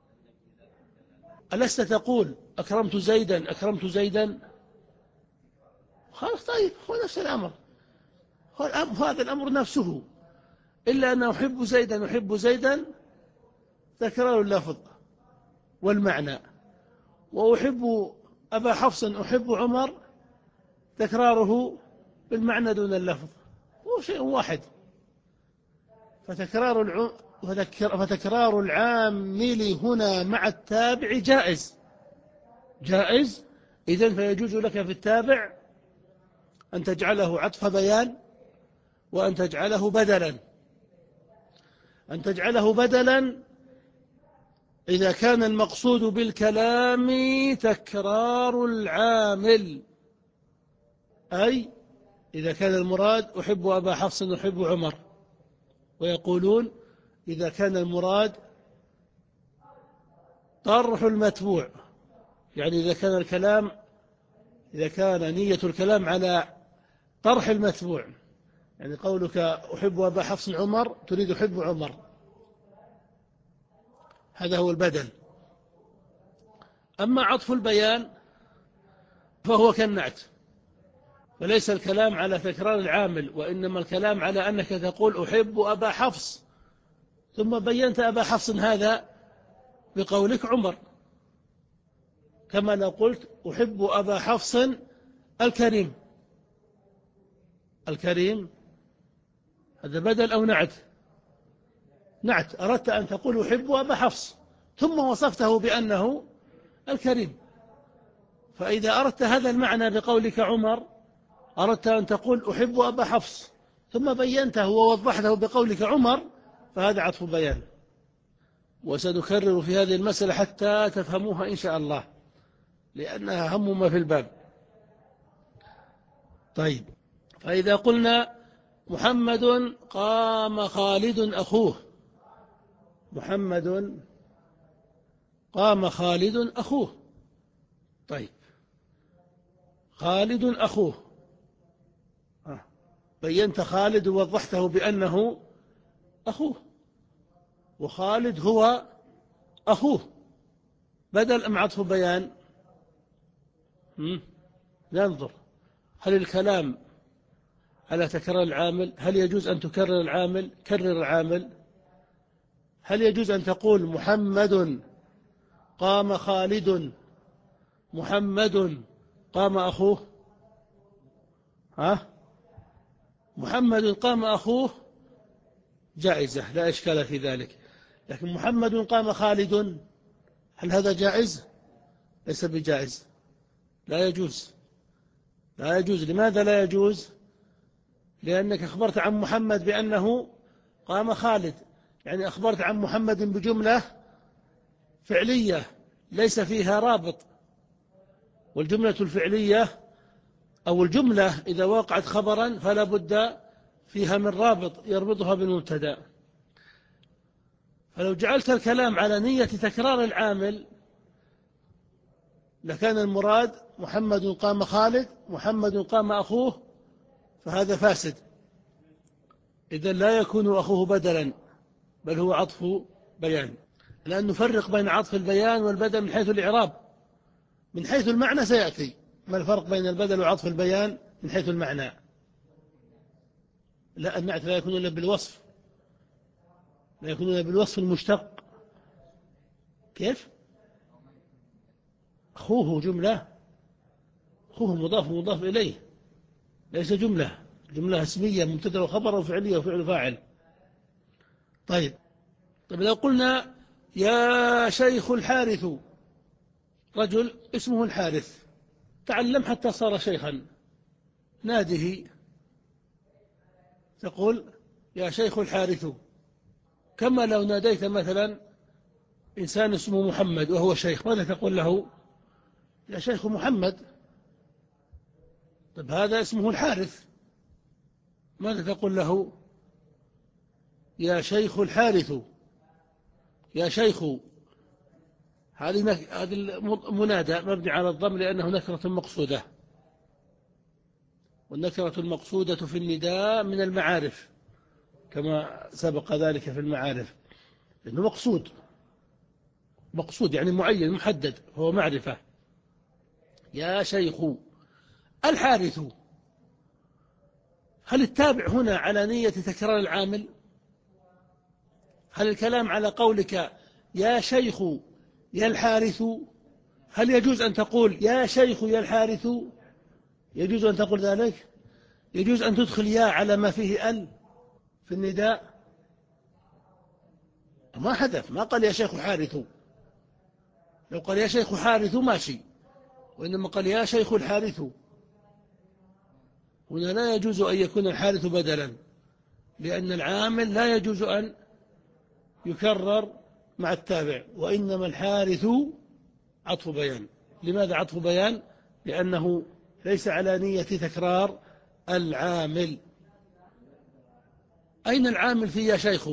ألست تقول أكرمت زيدا أكرمت زيدا؟ خلاص، طيب، هو نفس الأمر، هذا الأمر نفسه، إلا أن أحب زيدا أحب زيدا تكرار اللفظ والمعنى، وأحب أبا حفص أحب عمر تكراره بالمعنى دون اللفظ، هو شيء واحد. فتكرار الع... فتكرار العامل هنا مع التابع جائز جائز إذن فيجوز لك في التابع أن تجعله عطف بيان وأن تجعله بدلا. أن تجعله بدلا إذا كان المقصود بالكلام تكرار العامل، أي إذا كان المراد أحب أبا حفص أحب عمر، ويقولون إذا كان المراد طرح المتبوع، يعني إذا كان الكلام إذا كان نية الكلام على طرح المتبوع، يعني قولك أحب أبا حفص عمر تريد أحب عمر، هذا هو البدل. أما عطف البيان فهو كالنعت، فليس الكلام على تكرار العامل، وإنما الكلام على أنك تقول أحب أبا حفص، ثم بينت أبا حفص هذا بقولك عمر، كما لو قلت أحب أبا حفص الكريم. الكريم هذا بدل أو نعت؟ نعت. أردت أن تقول أحب أبا حفص ثم وصفته بأنه الكريم، فإذا أردت هذا المعنى بقولك عمر أردت أن تقول أحب أبا حفص ثم بينته ووضحته بقولك عمر، فهذا عطف بيان. وسنكرر في هذه المسألة حتى تفهموها إن شاء الله، لأنها هم ما في الباب. طيب، فإذا قلنا محمد قام خالد أخوه، محمد قام خالد أخوه. طيب، خالد أخوه، بينت خالد ووضحته بأنه أخوه، وخالد هو أخوه، بدل أم عطف بيان؟ ننظر، هل الكلام على تكرار العامل؟ هل يجوز أن تكرر العامل؟ كرر العامل. هل يجوز أن تقول محمد قام خالد، محمد قام أخوه؟ ها؟ محمد قام أخوه جائزة، لا إشكال في ذلك، لكن محمد قام خالد، هل هذا جائز؟ ليس بجائز، لا يجوز، لا يجوز. لماذا لا يجوز؟ لأنك أخبرت عن محمد بأنه قام خالد، يعني أخبرت عن محمد بجملة فعلية ليس فيها رابط، والجملة الفعلية أو الجملة إذا وقعت خبرا فلا بد فيها من رابط يربطها بالمبتدأ. فلو جعلت الكلام على نية تكرار العامل لكان المراد محمد قام خالد، محمد قام أخوه، فهذا فاسد، إذن لا يكون أخوه بدلا، بل هو عطف بيان، لأن نفرق بين عطف البيان والبدل من حيث الإعراب. من حيث المعنى سيأتي ما الفرق بين البدل وعطف البيان من حيث المعنى. لا، النعت لا يكون إلا بالوصف، لا يكون إلا بالوصف المشتق. كيف؟ أخوه جملة، أخوه مضاف مضاف إليه، ليس جملة، جملة اسمية مبتدأ وخبر وفعلية وفعل فاعل. طيب، طيب لو قلنا يا شيخ الحارث، رجل اسمه الحارث تعلم حتى صار شيخا، ناده، تقول يا شيخ الحارث، كما لو ناديت مثلا إنسان اسمه محمد وهو شيخ، ماذا تقول له؟ يا شيخ محمد. طيب هذا اسمه الحارث، ماذا تقول له؟ يا شيخ الحارث، يا شيخ. هذه هذه المنادى مبني على الضم لأنه نكرة مقصودة، والنكرة المقصودة في النداء من المعارف كما سبق ذلك في المعارف، إنه مقصود، مقصود يعني معين محدد، هو معرفة. يا شيخ الحارث، هل التابع هنا على نية تكرار العامل؟ هل الكلام على قولك يا شيخ يا الحارث؟ هل يجوز أن تقول يا شيخ يا الحارث؟ يجوز أن تقول ذلك؟ يجوز أن تدخل يا على ما فيه ال في النداء؟ ما حدث، ما قال يا شيخ حارث، لو قال يا شيخ حارث ماشي، وإنما قال يا شيخ الحارث. هنا لا يجوز أن يكون الحارث بدلا، لأن العامل لا يجوز أن يكرر مع التابع، وإنما الحارث عطف بيان. لماذا عطف بيان؟ لأنه ليس على نية تكرار العامل. أين العامل في يا شيخ؟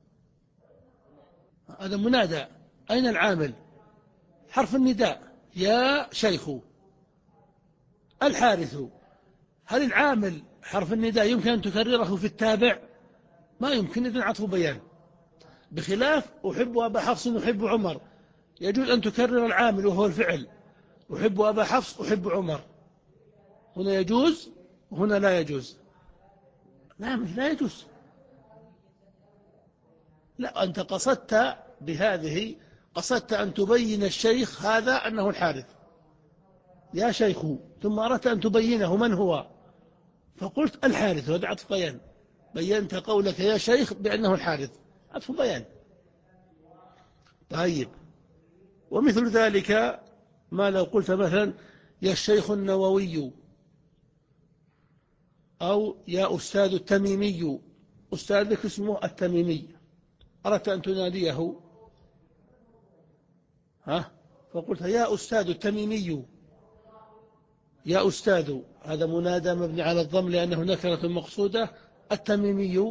هذا منادى، أين العامل؟ حرف النداء يا شيخ الحارث. هل العامل حرف النداء يمكن أن تكرره في التابع؟ ما يمكن، إذن عطف بيان. بخلاف أحب أبا حفص أحب عمر، يجوز أن تكرر العامل وهو الفعل، أحب أبا حفص أحب عمر، هنا يجوز وهنا لا يجوز. لا، لا يجوز. لا، أنت قصدت بهذه، قصدت أن تبين الشيخ هذا أنه الحارث، يا شيخ، ثم أردت أن تبينه من هو، فقلت الحارث، هذا عطف بيان، بينت قولك يا شيخ بأنه الحارث، عطف بيان. طيب، ومثل ذلك ما لو قلت مثلا يا الشيخ النووي، أو يا أستاذ التميمي، أستاذك اسمه التميمي، أردت أن تناديه ها فقلت يا أستاذ التميمي، يا أستاذ، هذا منادى مبني على الضم لأنه نكرة مقصودة. التميمي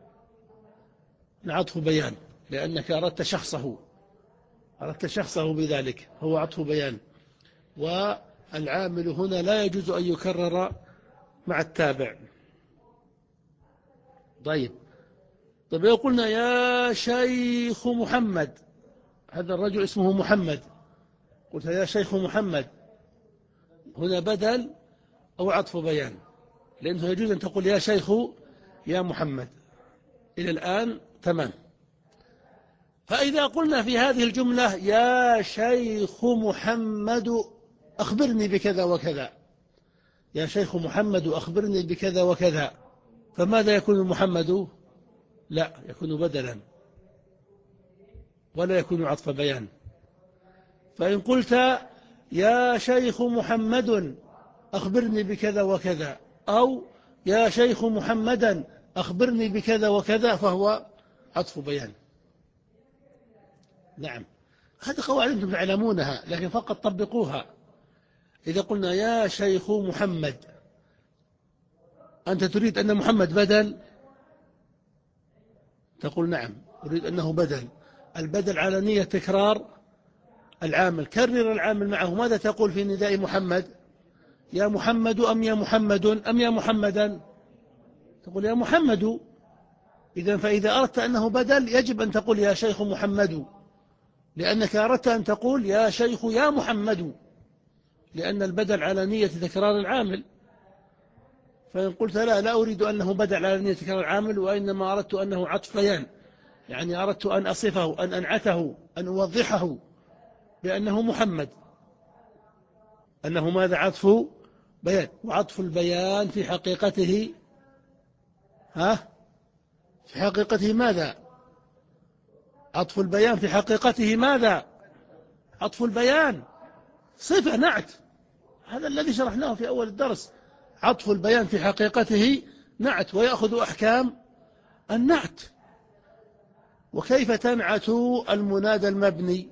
عطف بيان لأنك أردت شخصه، أردت شخصه بذلك، هو عطف بيان. والعامل هنا لا يجوز أن يكرر مع التابع. طيب طيب لو قلنا يا شيخ محمد، هذا الرجل اسمه محمد، قلت يا شيخ محمد، هنا بدل أو عطف بيان، لأنه يجوز أن تقول يا شيخ يا محمد. إلى الآن تمام. فإذا قلنا في هذه الجملة يا شيخ محمد أخبرني بكذا وكذا، يا شيخ محمد أخبرني بكذا وكذا، فماذا يكون محمد؟ لا، يكون بدلا ولا يكون عطف بيان. فإن قلت يا شيخ محمد أخبرني بكذا وكذا، أو يا شيخ محمدا أخبرني بكذا وكذا، فهو عطف بيان. نعم، هذه قواعد أنتم تعلمونها لكن فقط طبقوها. إذا قلنا يا شيخ محمد، أنت تريد أن محمد بدل؟ تقول نعم أريد أنه بدل. البدل على نية تكرار العامل، كرر العامل معه. ماذا تقول في نداء محمد؟ يا محمد أم يا محمد أم يا محمدا؟ تقول يا محمد. إذن فإذا أردت أنه بدل يجب أن تقول يا شيخ محمد، لأنك أردت أن تقول يا شيخ يا محمد، لأن البدل على نية تكرار العامل. فإن قلت لا لا أريد أنه بدل على نية تكرار العامل، وإنما أردت أنه عطف بيان، يعني أردت أن أصفه، أن أنعته، أن أوضحه بأنه محمد، أنه ماذا؟ عطف بيان. وعطف البيان في حقيقته ها في حقيقته ماذا؟ عطف البيان في حقيقته ماذا؟ عطف البيان صفة، نعت. هذا الذي شرحناه في أول الدرس. عطف البيان في حقيقته نعت، ويأخذ أحكام النعت. وكيف تنعت المنادى المبني؟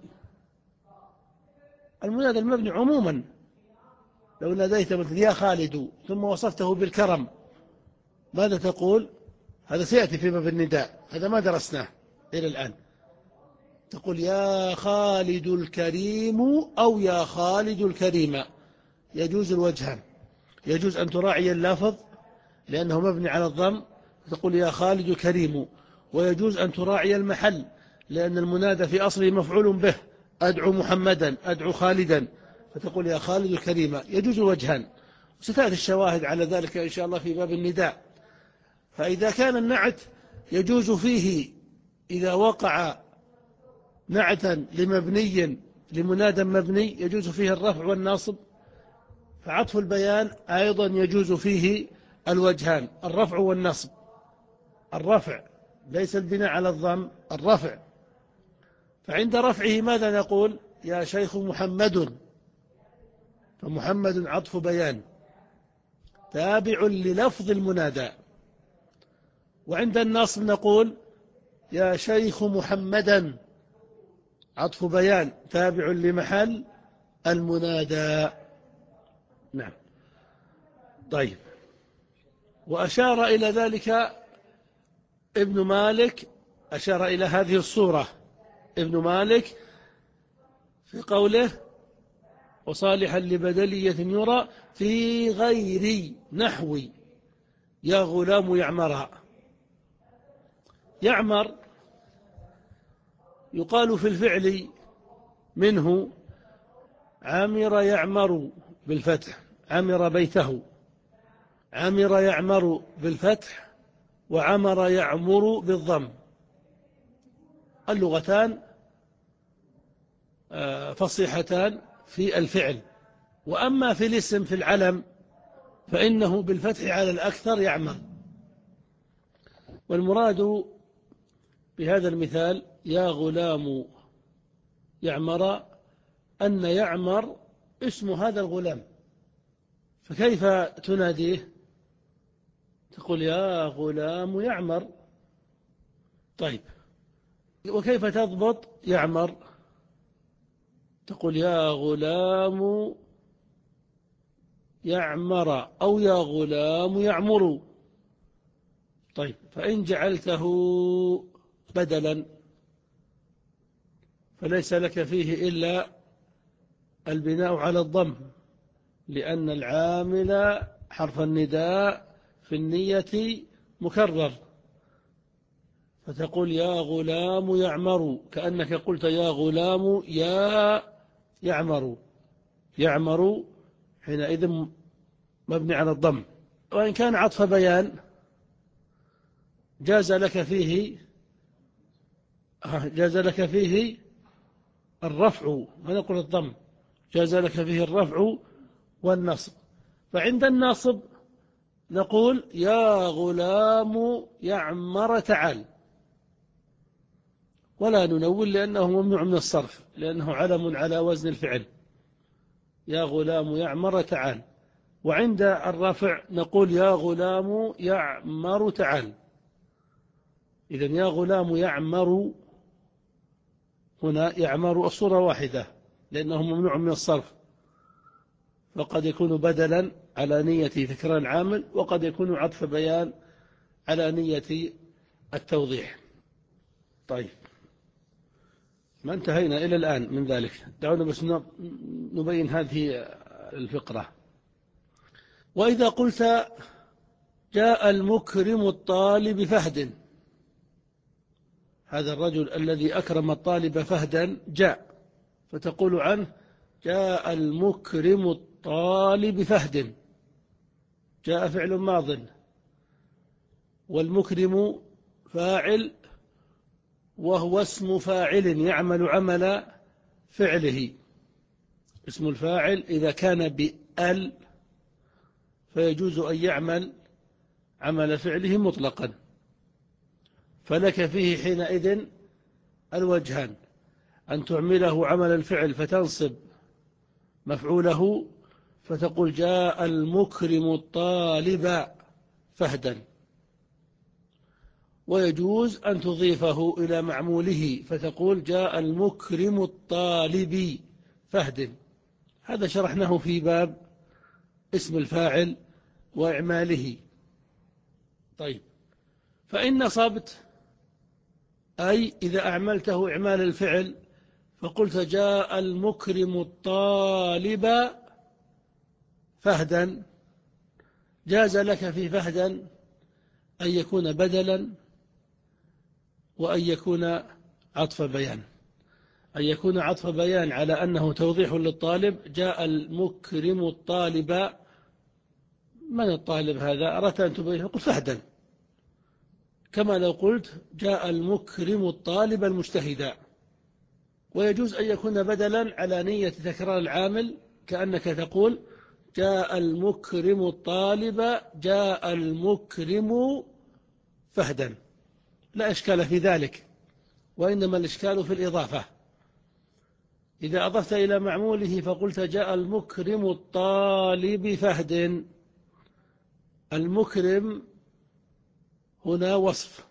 المنادى المبني عموما لو ناديت مثل يا خالد ثم وصفته بالكرم، ماذا تقول؟ هذا سيأتي في باب النداء، هذا ما درسناه إلى الآن. تقول يا خالد الكريم أو يا خالد الكريم، يجوز الوجهان. يجوز أن تراعي اللفظ لأنه مبني على الضم، تقول يا خالد الكريم، ويجوز أن تراعي المحل لأن المنادى في أصله مفعول به، أدعو محمدا أدعو خالدا، فتقول يا خالد الكريم. يجوز الوجهان، ستأتي الشواهد على ذلك إن شاء الله في باب النداء. فإذا كان النعت يجوز فيه إذا وقع نعتا لمبني لمنادى مبني يجوز فيه الرفع والناصب، فعطف البيان أيضا يجوز فيه الوجهان، الرفع والنصب. الرفع ليس البناء على الضم، الرفع. فعند رفعه ماذا نقول؟ يا شيخ محمد، فمحمد عطف بيان تابع للفظ المنادى. وعند النصب نقول يا شيخ محمدا، عطف بيان تابع لمحل المنادى. نعم. طيب، وأشار إلى ذلك ابن مالك، أشار إلى هذه الصورة ابن مالك في قوله وصالحا لبدلية يرى في غير نحو يا غلام يعمرا. يعمر يقال في الفعل منه عمر يعمر بالفتح، عمر بيته، عمر يعمر بالفتح، وعمر يعمر بالضم. اللغتان فصيحتان في الفعل. وأما في الاسم في العلم فإنه بالفتح على الأكثر يعمر. والمراد بهذا المثال يا غلام يعمر أن يعمر اسم هذا الغلام، فكيف تناديه؟ تقول يا غلام يعمر. طيب، وكيف تضبط يعمر؟ تقول يا غلام يعمر أو يا غلام يعمر. طيب، فإن جعلته بدلا فليس لك فيه إلا البناء على الضم، لأن العامل حرف النداء في النية مكرر، فتقول يا غلام يعمر، كأنك قلت يا غلام يا يعمر. يعمر حينئذ مبني على الضم. وإن كان عطف بيان جاز لك فيه جاز لك فيه الرفع، ما نقول الضم، جاز لك فيه الرفع والنصب. فعند الناصب نقول يا غلام يعمر تعال، ولا ننول لأنه ممنوع من الصرف، لأنه علم على وزن الفعل. يا غلام يعمر تعال. وعند الرفع نقول يا غلام يعمر تعال. إذن يا غلام يعمر، هنا يعمر الصورة واحدة لأنه ممنوع من الصرف، فقد يكون بدلا على نية تكرار العامل، وقد يكون عطف بيان على نية التوضيح. طيب، ما انتهينا إلى الآن من ذلك، دعونا بس نبين هذه الفقرة. وإذا قلت جاء المكرم الطالب فهد، هذا الرجل الذي أكرم الطالب فهدا جاء، فتقول عنه جاء المكرم الطالب فهد. جاء فعل ماض، والمكرم فاعل، وهو اسم فاعل يعمل عمل فعله. اسم الفاعل إذا كان بأل فيجوز أن يعمل عمل فعله مطلقا، فلك فيه حينئذ الوجهان: أن تعمله عمل الفعل فتنصب مفعوله فتقول جاء المكرم الطالب فهدا، ويجوز أن تضيفه إلى معموله فتقول جاء المكرم الطالب فهد. هذا شرحناه في باب اسم الفاعل وإعماله. طيب، فإن نصبت أي إذا أعملته إعمال الفعل فقلت جاء المكرم الطالب فهدا، جاز لك في فهدا أن يكون بدلا وأن يكون عطف بيان. أن يكون عطف بيان على أنه توضيح للطالب، جاء المكرم الطالب، من الطالب هذا؟ أردت أن تبينه قل فهدا، كما لو قلت جاء المكرم الطالب المجتهدا. ويجوز أن يكون بدلا على نية تكرار العامل، كأنك تقول جاء المكرم الطالب جاء المكرم فهدا، لا إشكال في ذلك، وإنما الإشكال في الإضافة. إذا أضفت إلى معموله فقلت جاء المكرم الطالب فهد، المكرم هنا وصف،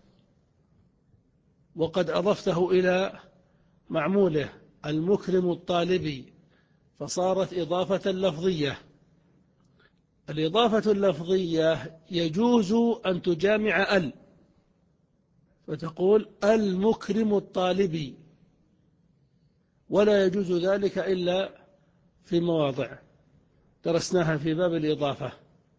وقد أضفته إلى معموله المكرم الطالب، فصارت إضافة لفظية. الإضافة اللفظية يجوز أن تجامع ال، فتقول المكرم الطالب، ولا يجوز ذلك إلا في مواضع درسناها في باب الإضافة.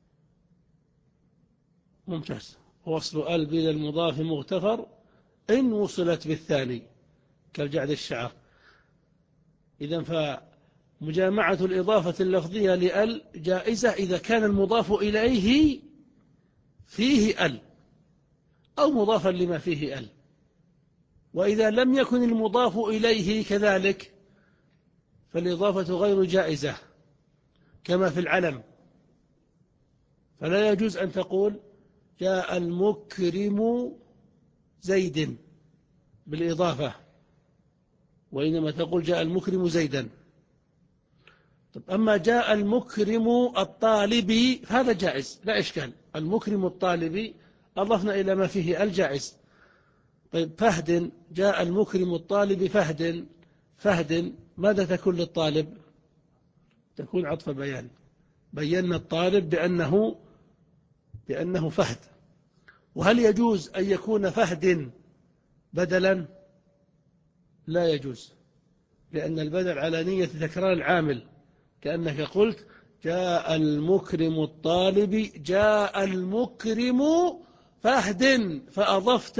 ممتاز. وصل ال بلا المضاف مغتفر إن وصلت بالثاني كالجعد الشعر. إذن فمجامعة الإضافة اللفظية لأل جائزة إذا كان المضاف إليه فيه ال أو مضافا لما فيه ال، وإذا لم يكن المضاف إليه كذلك فالإضافة غير جائزة كما في العلم. فلا يجوز أن تقول جاء المكرم زيد بالإضافة، وإنما تقول جاء المكرم زيدا. طب أما جاء المكرم الطالب هذا جائز لا إشكال، المكرم الطالب أضفنا إلى ما فيه الجائز. طيب، فهد جاء المكرم الطالب فهد، فهد ماذا تكون للطالب؟ تكون عطف بيان. بينا الطالب بأنه بأنه فهد. وهل يجوز أن يكون فهد بدلا؟ لا يجوز، لأن البدل على نية تكرار العامل، كأنك قلت جاء المكرم الطالب، جاء المكرم فهد، فأضفت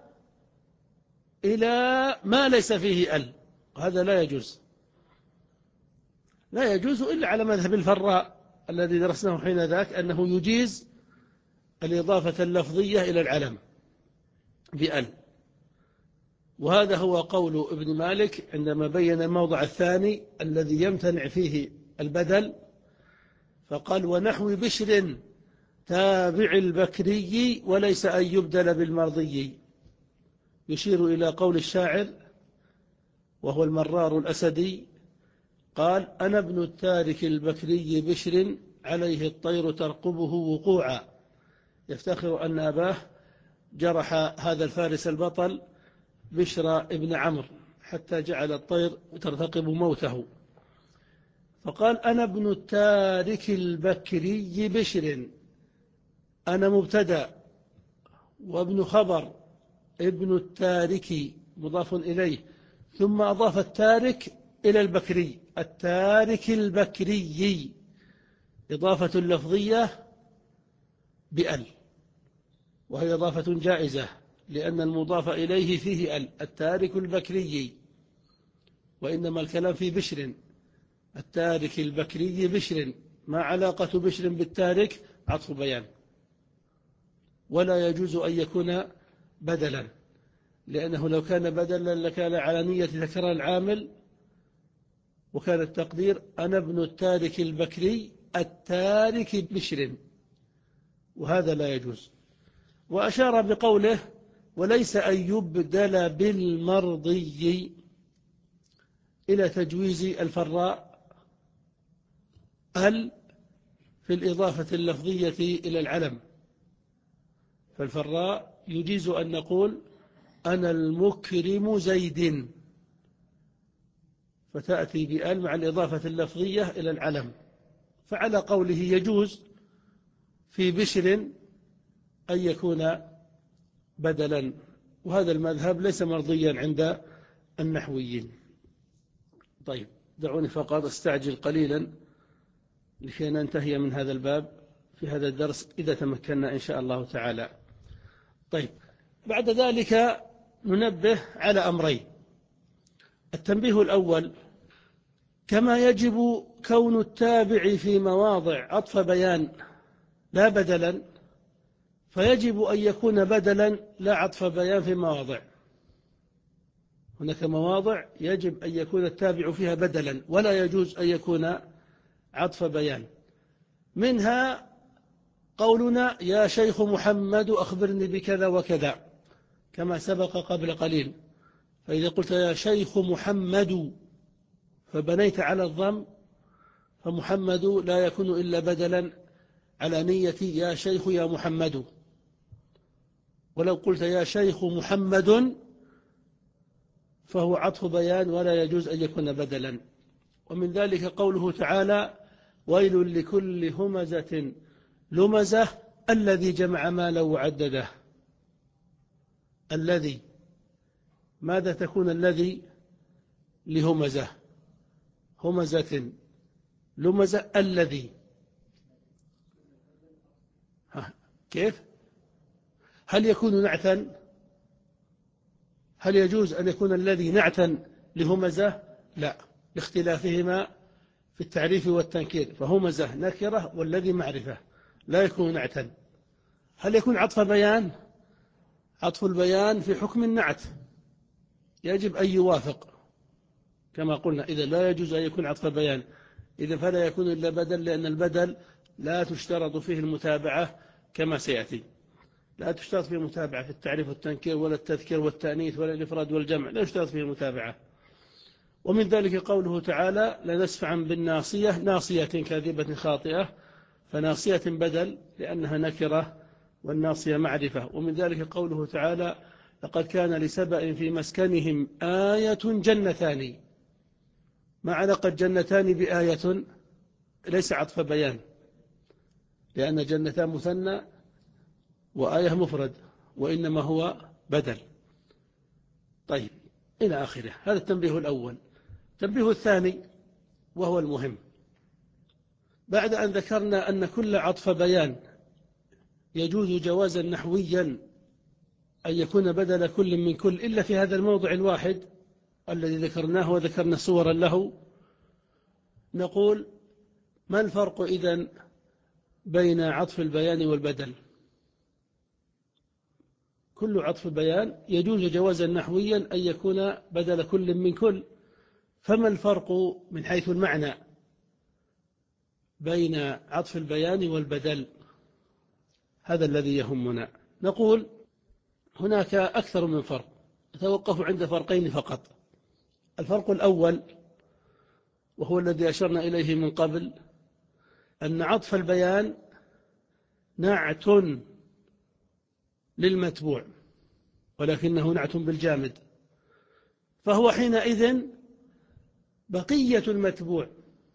إلى ما ليس فيه ال، هذا لا يجوز. لا يجوز إلا على مذهب الفراء الذي درسناه حين ذاك، أنه يجيز الإضافة اللفظية إلى العلم بأل. وهذا هو قول ابن مالك عندما بين الموضع الثاني الذي يمتنع فيه البدل، فقال ونحو بشر تابع البكري وليس أن يبدل بالمرضي، يشير إلى قول الشاعر وهو المرار الأسدي، قال أنا ابن التارك البكري بشر عليه الطير ترقبه وقوعا، يفتخر أن أباه جرح هذا الفارس البطل بشر ابن عمرو حتى جعل الطير ترتقب موته، فقال أنا ابن التارك البكري بشر، أنا مبتدأ وابن خبر ابن التارك مضاف إليه، ثم أضاف التارك إلى البكري، التارك البكري إضافة لفظية بأل، وهي إضافة جائزة لأن المضاف إليه فيه أل، التارك البكري، وإنما الكلام في بشر، التارك البكري بشر، ما علاقة بشر بالتارك؟ عطف بيان. ولا يجوز أن يكون بدلا، لأنه لو كان بدلا لكان على نية تكرار العامل، وكان التقدير أنا ابن التارك البكري التارك بشر، وهذا لا يجوز. وأشار بقوله وليس أن يبدل بالمرضي إلى تجويز الفراء ال في الإضافة اللفظية إلى العلم، فالفراء يجيز أن نقول أنا المكرم زيد، فتأتي بأل مع الإضافة اللفظية إلى العلم، فعلى قوله يجوز في بشر أن يكون بدلا، وهذا المذهب ليس مرضيا عند النحويين. طيب دعوني فقط استعجل قليلا لكي ننتهي من هذا الباب في هذا الدرس إذا تمكنا إن شاء الله تعالى. طيب بعد ذلك ننبه على أمرين. التنبيه الأول، كما يجب كون التابع في مواضع عطف بيان لا بدلا، فيجب أن يكون بدلا لا عطف بيان في مواضع. هناك مواضع يجب أن يكون التابع فيها بدلا ولا يجوز أن يكون عطف بيان، منها قولنا يا شيخ محمد أخبرني بكذا وكذا كما سبق قبل قليل، فإذا قلت يا شيخ محمد فبنيت على الضم، فمحمد لا يكون إلا بدلا على نية يا شيخ يا محمد. ولو قلت يا شيخ محمد فهو عطف بيان ولا يجوز أن يكون بدلا. ومن ذلك قوله تعالى ويل لكل همزة لمزة الذي جمع مالا وعدده. الذي ماذا تكون الذي لهمزة؟ همزة لمزة الذي، ها كيف؟ هل يكون نعتا؟ هل يجوز أن يكون الذي نعتا لهمزة؟ لا، لاختلافهما في التعريف والتنكير، فهمزة نكرة والذي معرفة، لا يكون نعتا. هل يكون عطف بيان؟ عطف البيان في حكم النعت يجب أن يوافق كما قلنا، إذا لا يجوز أن يكون عطف بيان، إذا فلا يكون إلا بدل، لأن البدل لا تشترط فيه المتابعة كما سيأتي، لا تشترط فيه المتابعة في التعريف والتنكير ولا التذكير والتأنيث ولا الإفراد والجمع، لا يشترط فيه المتابعة. ومن ذلك قوله تعالى لنسفعا بالناصية، ناصية كاذبة خاطئة، فناصية بدل لأنها نكرة والناصية معرفة. ومن ذلك قوله تعالى لقد كان لسبأ في مسكنهم آية جنتان، ما علاقة جنتان بآية؟ ليس عطف بيان، لأن جنتان مثنى وآية مفرد، وإنما هو بدل. طيب إلى آخره. هذا التنبيه الأول. التنبيه الثاني وهو المهم: بعد أن ذكرنا أن كل عطف بيان يجوز جوازا نحويا أن يكون بدل كل من كل، إلا في هذا الموضع الواحد الذي ذكرناه وذكرنا صورا له، نقول: ما الفرق إذن بين عطف البيان والبدل؟ كل عطف بيان يجوز جوازا نحويا أن يكون بدل كل من كل، فما الفرق من حيث المعنى بين عطف البيان والبدل؟ هذا الذي يهمنا. نقول: هناك أكثر من فرق، نتوقف عند فرقين فقط. الفرق الأول وهو الذي أشرنا إليه من قبل، أن عطف البيان نعت للمتبوع، ولكنه نعت بالجامد، فهو حينئذ بقية المتبوع،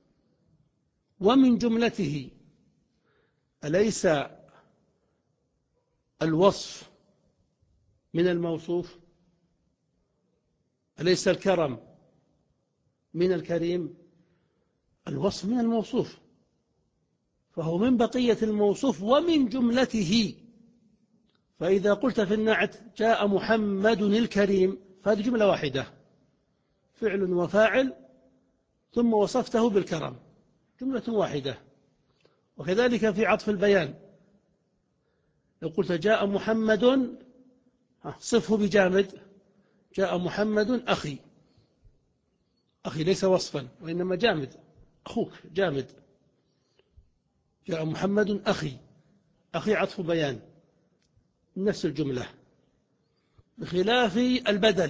ومن جملته. أليس الوصف من الموصوف؟ أليس الكرم من الكريم؟ الوصف من الموصوف، فهو من بقية الموصوف ومن جملته. فإذا قلت في النعت: جاء محمد الكريم، فهذه جملة واحدة، فعل وفاعل ثم وصفته بالكرم، جملة واحدة. وكذلك في عطف البيان، لو قلت: جاء محمد، صفه بجامد، جاء محمد أخي. أخي ليس وصفا وإنما جامد، أخوك جامد. جاء محمد أخي، أخي عطف بيان، نفس الجملة، بخلاف البدل.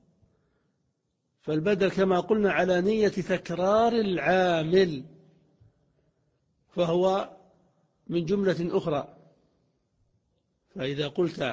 فالبدل كما قلنا على نية تكرار العامل، فهو من جملة أخرى. فإذا قلت: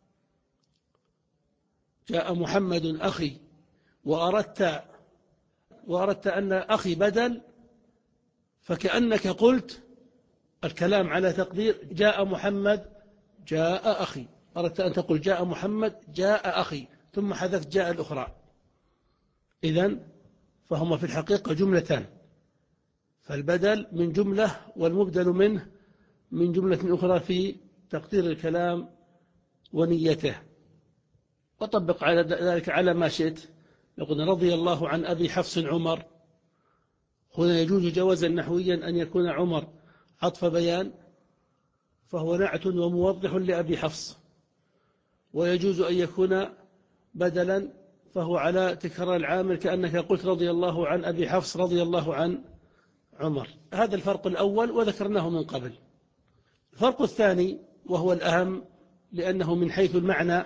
جاء محمد أخي، وأردت وأردت أن أخي بدل، فكأنك قلت الكلام على تقدير: جاء محمد جاء أخي. أردت أن تقول: جاء محمد جاء أخي، ثم حذفت جاء الأخرى. إذن فهما في الحقيقة جملتان، فالبدل من جملة والمبدل منه من جملة أخرى في تقدير الكلام ونيته. وطبق على ذلك على ما شئت. يقول: رضي الله عن أبي حفص عمر، هنا يجوز جوازا نحويا أن يكون عمر عطف بيان، فهو نعت وموضح لأبي حفص، ويجوز أن يكون بدلا، فهو على تكرار العامل، كأنك قلت: رضي الله عن أبي حفص رضي الله عن عمر. هذا الفرق الأول وذكرناه من قبل. الفرق الثاني وهو الأهم لأنه من حيث المعنى،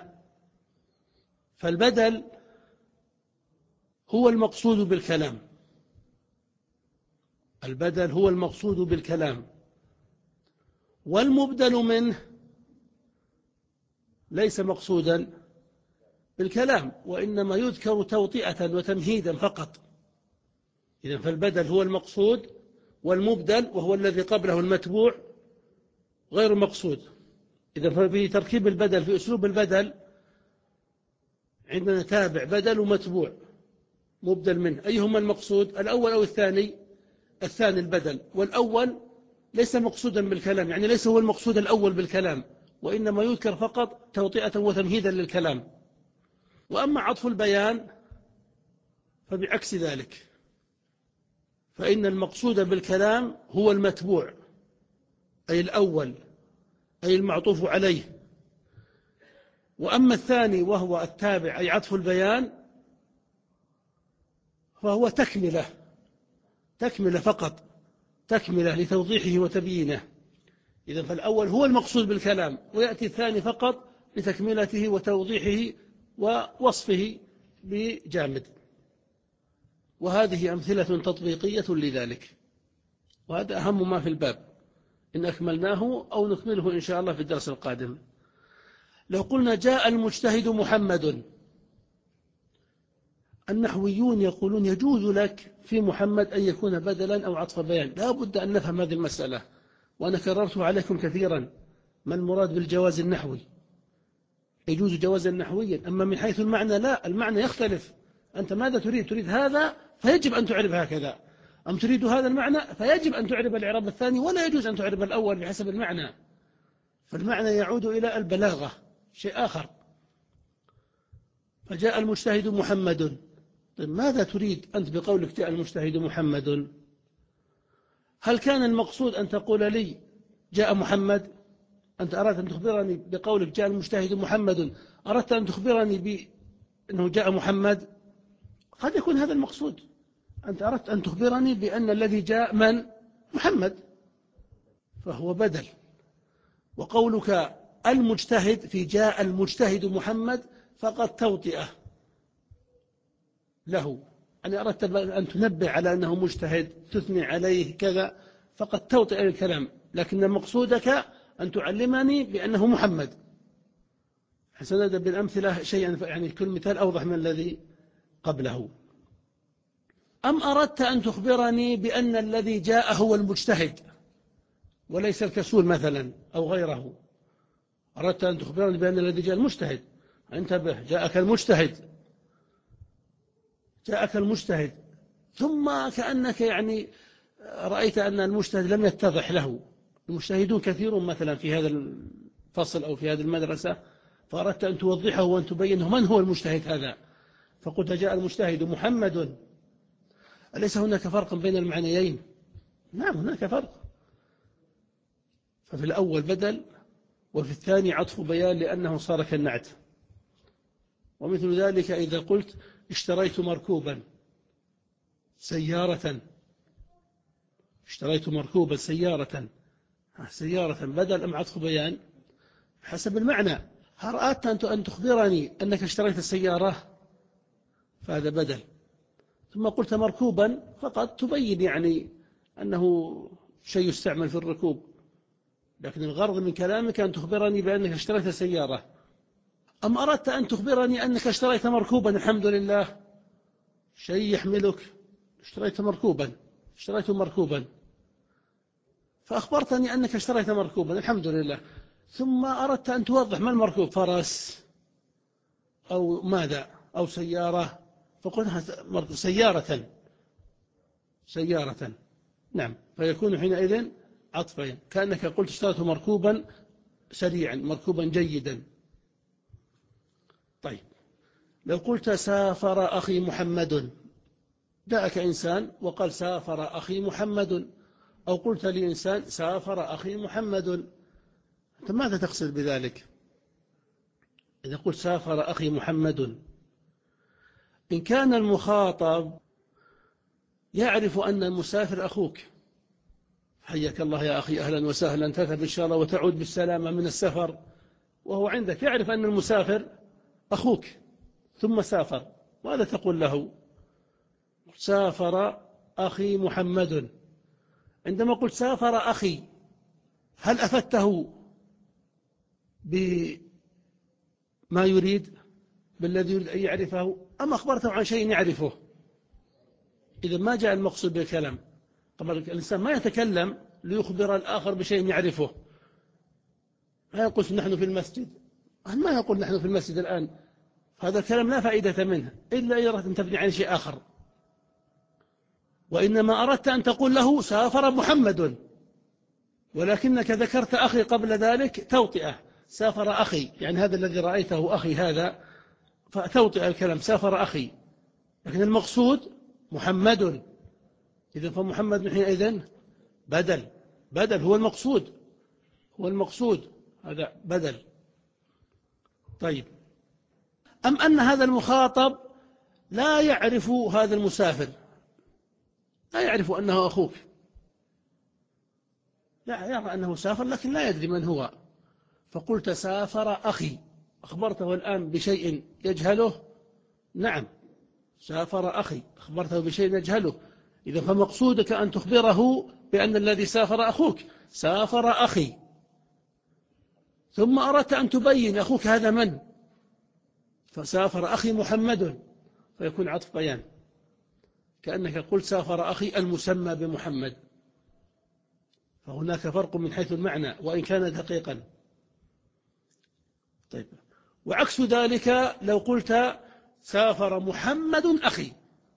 فالبدل هو المقصود بالكلام. البدل هو المقصود بالكلام، والمبدل منه ليس مقصودا بالكلام، وإنما يذكر توطئة وتمهيدا فقط. إذن فالبدل هو المقصود، والمبدل وهو الذي قبله المتبوع غير مقصود. إذن ففي تركيب البدل في أسلوب البدل عندنا تابع بدل ومتبوع مبدل منه، أيهما المقصود، الأول أو الثاني؟ الثاني البدل، والأول ليس مقصودا بالكلام، يعني ليس هو المقصود الأول بالكلام، وإنما يذكر فقط توطئة وتمهيدا للكلام. وأما عطف البيان فبعكس ذلك، فإن المقصود بالكلام هو المتبوع، أي الأول، أي المعطوف عليه. وأما الثاني وهو التابع، أي عطف البيان، فهو تكملة تكملة فقط، تكملة لتوضيحه وتبيينه. إذن فالأول هو المقصود بالكلام، ويأتي الثاني فقط لتكملته وتوضيحه ووصفه بجامد. وهذه أمثلة تطبيقية لذلك، وهذا أهم ما في الباب، إن أكملناه أو نكمله إن شاء الله في الدرس القادم. لو قلنا: جاء المجتهد محمد، النحويون يقولون يجوز لك في محمد أن يكون بدلا أو عطف بيان. لا بد أن نفهم هذه المسألة، وأنا كررته عليكم كثيرا. ما المراد بالجواز النحوي؟ يجوز جوازا نحويا، أما من حيث المعنى لا، المعنى يختلف. أنت ماذا تريد؟ تريد هذا فيجب أن تعرب هكذا، أم تريد هذا المعنى فيجب أن تعرب الإعراب الثاني، ولا يجوز أن تعرب الأول بحسب المعنى. فالمعنى يعود إلى البلاغة، شيء آخر. فجاء المجتهد محمد. طيب ماذا تريد أنت بقولك جاء المجتهد محمد؟ هل كان المقصود أن تقول لي جاء محمد؟ أنت أردت أن تخبرني بقولك جاء المجتهد محمد، أردت أن تخبرني بأنه جاء محمد؟ قد يكون هذا المقصود. أنت أردت أن تخبرني بأن الذي جاء من؟ محمد، فهو بدل. وقولك المجتهد في جاء المجتهد محمد فقد توطئة له، يعني أردت أن تنبه على أنه مجتهد، تثني عليه كذا، فقد توطئ الكلام، لكن مقصودك أن تعلمني بأنه محمد. سنبدأ بالأمثلة شيئا، يعني كل مثال أوضح من الذي قبله. أم أردت أن تخبرني بأن الذي جاء هو المجتهد وليس الكسول مثلا أو غيره؟ أردت أن تخبرني بأن الذي جاء المجتهد. انتبه، جاءك المجتهد، جاءك المجتهد، ثم كأنك يعني رأيت أن المجتهد لم يتضح له. المجتهدون كثيرون مثلا في هذا الفصل أو في هذه المدرسة، فأردت أن توضحه وأن تبينه من هو المجتهد هذا، فقلت جاء المجتهد محمد. أليس هناك فرق بين المعنيين؟ نعم هناك فرق. ففي الأول بدل، وفي الثاني عطف بيان لأنه صار كالنعت. ومثل ذلك إذا قلت اشتريت مركوبا سيارة، اشتريت مركوبا سيارة، سيارة بدل أم عطف بيان؟ حسب المعنى. هل أردت أن تخبرني أنك اشتريت السيارة فهذا بدل، ثم قلت مركوبا فقط تبين يعني أنه شيء يستعمل في الركوب، لكن الغرض من كلامك أن تخبرني بأنك اشتريت سيارة. أم أردت أن تخبرني أنك اشتريت مركوبا، الحمد لله، شيء يحملك، اشتريت مركوبا، اشتريت مركوبا، فأخبرتني أنك اشتريت مركوبا الحمد لله، ثم أردت أن توضح ما المركوب، فرس أو ماذا أو سيارة، فقلت سيارة، سيارة. نعم، فيكون حينئذ عطفين، كأنك قلت اشتريت مركوبا سريعا، مركوبا جيدا. طيب لو قلت سافر أخي محمد، جاءك إنسان وقال سافر أخي محمد، أو قلت لإنسان سافر أخي محمد، أنت ماذا تقصد بذلك؟ إذا قلت سافر أخي محمد، إن كان المخاطب يعرف أن المسافر أخوك، حياك الله يا أخي، أهلا وسهلا، تذهب إن شاء الله وتعود بالسلامة من السفر، وهو عندك يعرف أن المسافر أخوك ثم سافر، ماذا تقول له؟ سافر أخي محمد. عندما قلت سافر أخي، هل أفدته بما يريد، بالذي يريد أن يعرفه، أم أخبرته عن شيء يعرفه؟ إذا ما جاء المقصود بالكلام. طبعا الإنسان ما يتكلم ليخبر الآخر بشيء يعرفه. ما يقول نحن في المسجد، ما يقول نحن في المسجد الآن، هذا الكلام لا فائدة منه إلا إذا أردت أن تبني عن شيء آخر. وإنما أردت أن تقول له سافر محمد، ولكنك ذكرت أخي قبل ذلك توطئة، سافر أخي، يعني هذا الذي رأيته أخي هذا، فتوطئ الكلام سافر أخي، لكن المقصود محمد. إذن فمحمد حينئذ بدل، بدل هو المقصود، هو المقصود، هذا بدل. طيب، أم أن هذا المخاطب لا يعرف هذا المسافر، لا يعرف أنه أخوك، لا يرى أنه سافر لكن لا يدري من هو، فقلت سافر أخي، أخبرته الآن بشيء يجهله. نعم، سافر أخي، أخبرته بشيء يجهله. إذا فمقصودك أن تخبره بأن الذي سافر أخوك، سافر أخي، ثم أردت أن تبين أخوك هذا من، فسافر أخي محمد، فيكون عطف بيان، كأنك قلت سافر أخي المسمى بمحمد، فهناك فرق من حيث المعنى وإن كان دقيقا. طيب، وعكس ذلك لو قلت سافر محمد أخي،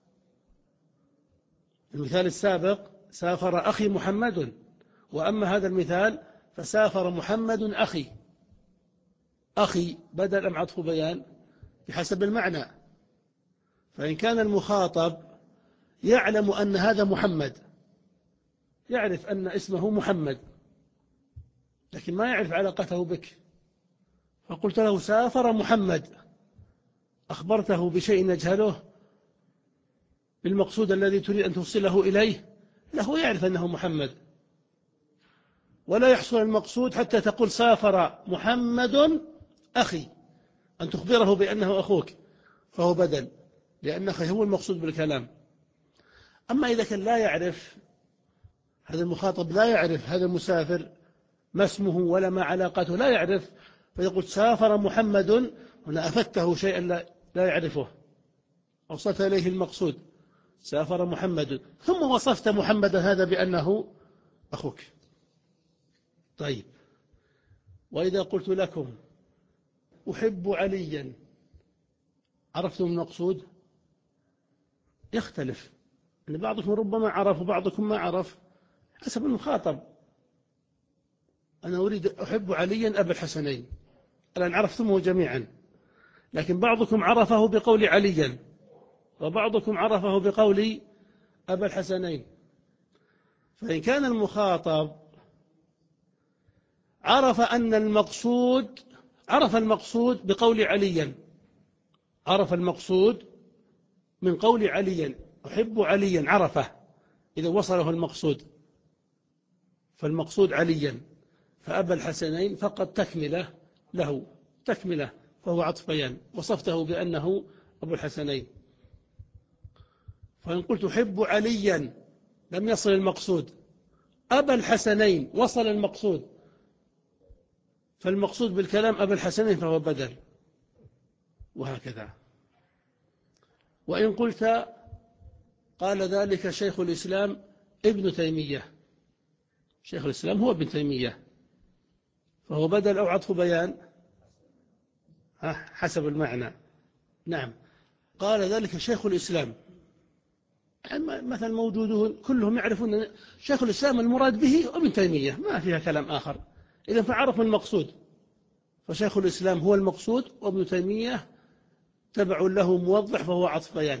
المثال السابق سافر أخي محمد، وأما هذا المثال فسافر محمد أخي. أخي بدل أم عطف بيان؟ بحسب المعنى. فإن كان المخاطب يعلم أن هذا محمد، يعرف أن اسمه محمد، لكن ما يعرف علاقته بك، فقلت له سافر محمد، أخبرته بشيء نجهله بالمقصود الذي تريد أن توصله إليه، له يعرف أنه محمد، ولا يحصل المقصود حتى تقول سافر محمد أخي، أن تخبره بأنه أخوك، فهو بدل، لأن أخي هو المقصود بالكلام. أما إذا كان لا يعرف هذا المخاطب، لا يعرف هذا المسافر ما اسمه ولا ما علاقته، لا يعرف، فيقول سافر محمد، هنا أفدته شيئا لا يعرفه، وصلت إليه المقصود سافر محمد، ثم وصفت محمدا هذا بأنه أخوك. طيب، وإذا قلت لكم أحب عليا، عرفتم المقصود؟ يختلف، أن بعضكم ربما عرف وبعضكم ما عرف حسب المخاطب. أنا أريد أحب عليا أبا الحسنين، الآن عرفتمه جميعا، لكن بعضكم عرفه بقول عليا وبعضكم عرفه بقول أبا الحسنين. فإن كان المخاطب عرف أن المقصود، عرف المقصود بقول عليا، عرف المقصود من قول عليا، أحب عليا، عرفه إذا وصله المقصود، فالمقصود عليا، فأبا الحسنين فقط تكملة له، تكملة، فهو عطف بيان، وصفته بأنه أبو الحسنين. فإن قلت أحب عليا لم يصل المقصود، أبا الحسنين وصل المقصود، فالمقصود بالكلام أبا الحسنين فهو بدل، وهكذا. وإن قلت قال ذلك شيخ الإسلام ابن تيمية، شيخ الإسلام هو ابن تيمية، فهو بدل أو عطف بيان؟ حسب المعنى. نعم، قال ذلك شيخ الإسلام، مثلا موجودون كلهم يعرفون شيخ الإسلام المراد به ابن تيمية، ما فيها كلام آخر، إذا فعرفوا المقصود، فشيخ الإسلام هو المقصود وابن تيمية تبع له موضح فهو عطف بيان.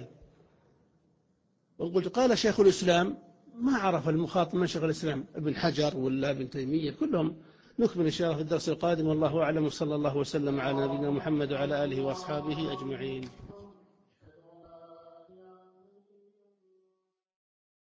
وقلت قال شيخ الإسلام، ما عرف المخاطب من شيخ الإسلام، ابن حجر ولا ابن تيمية، كلهم. نكمل إن شاء الله في الدرس القادم، والله أعلم، وصلى الله وسلم على نبينا محمد وعلى آله وأصحابه أجمعين.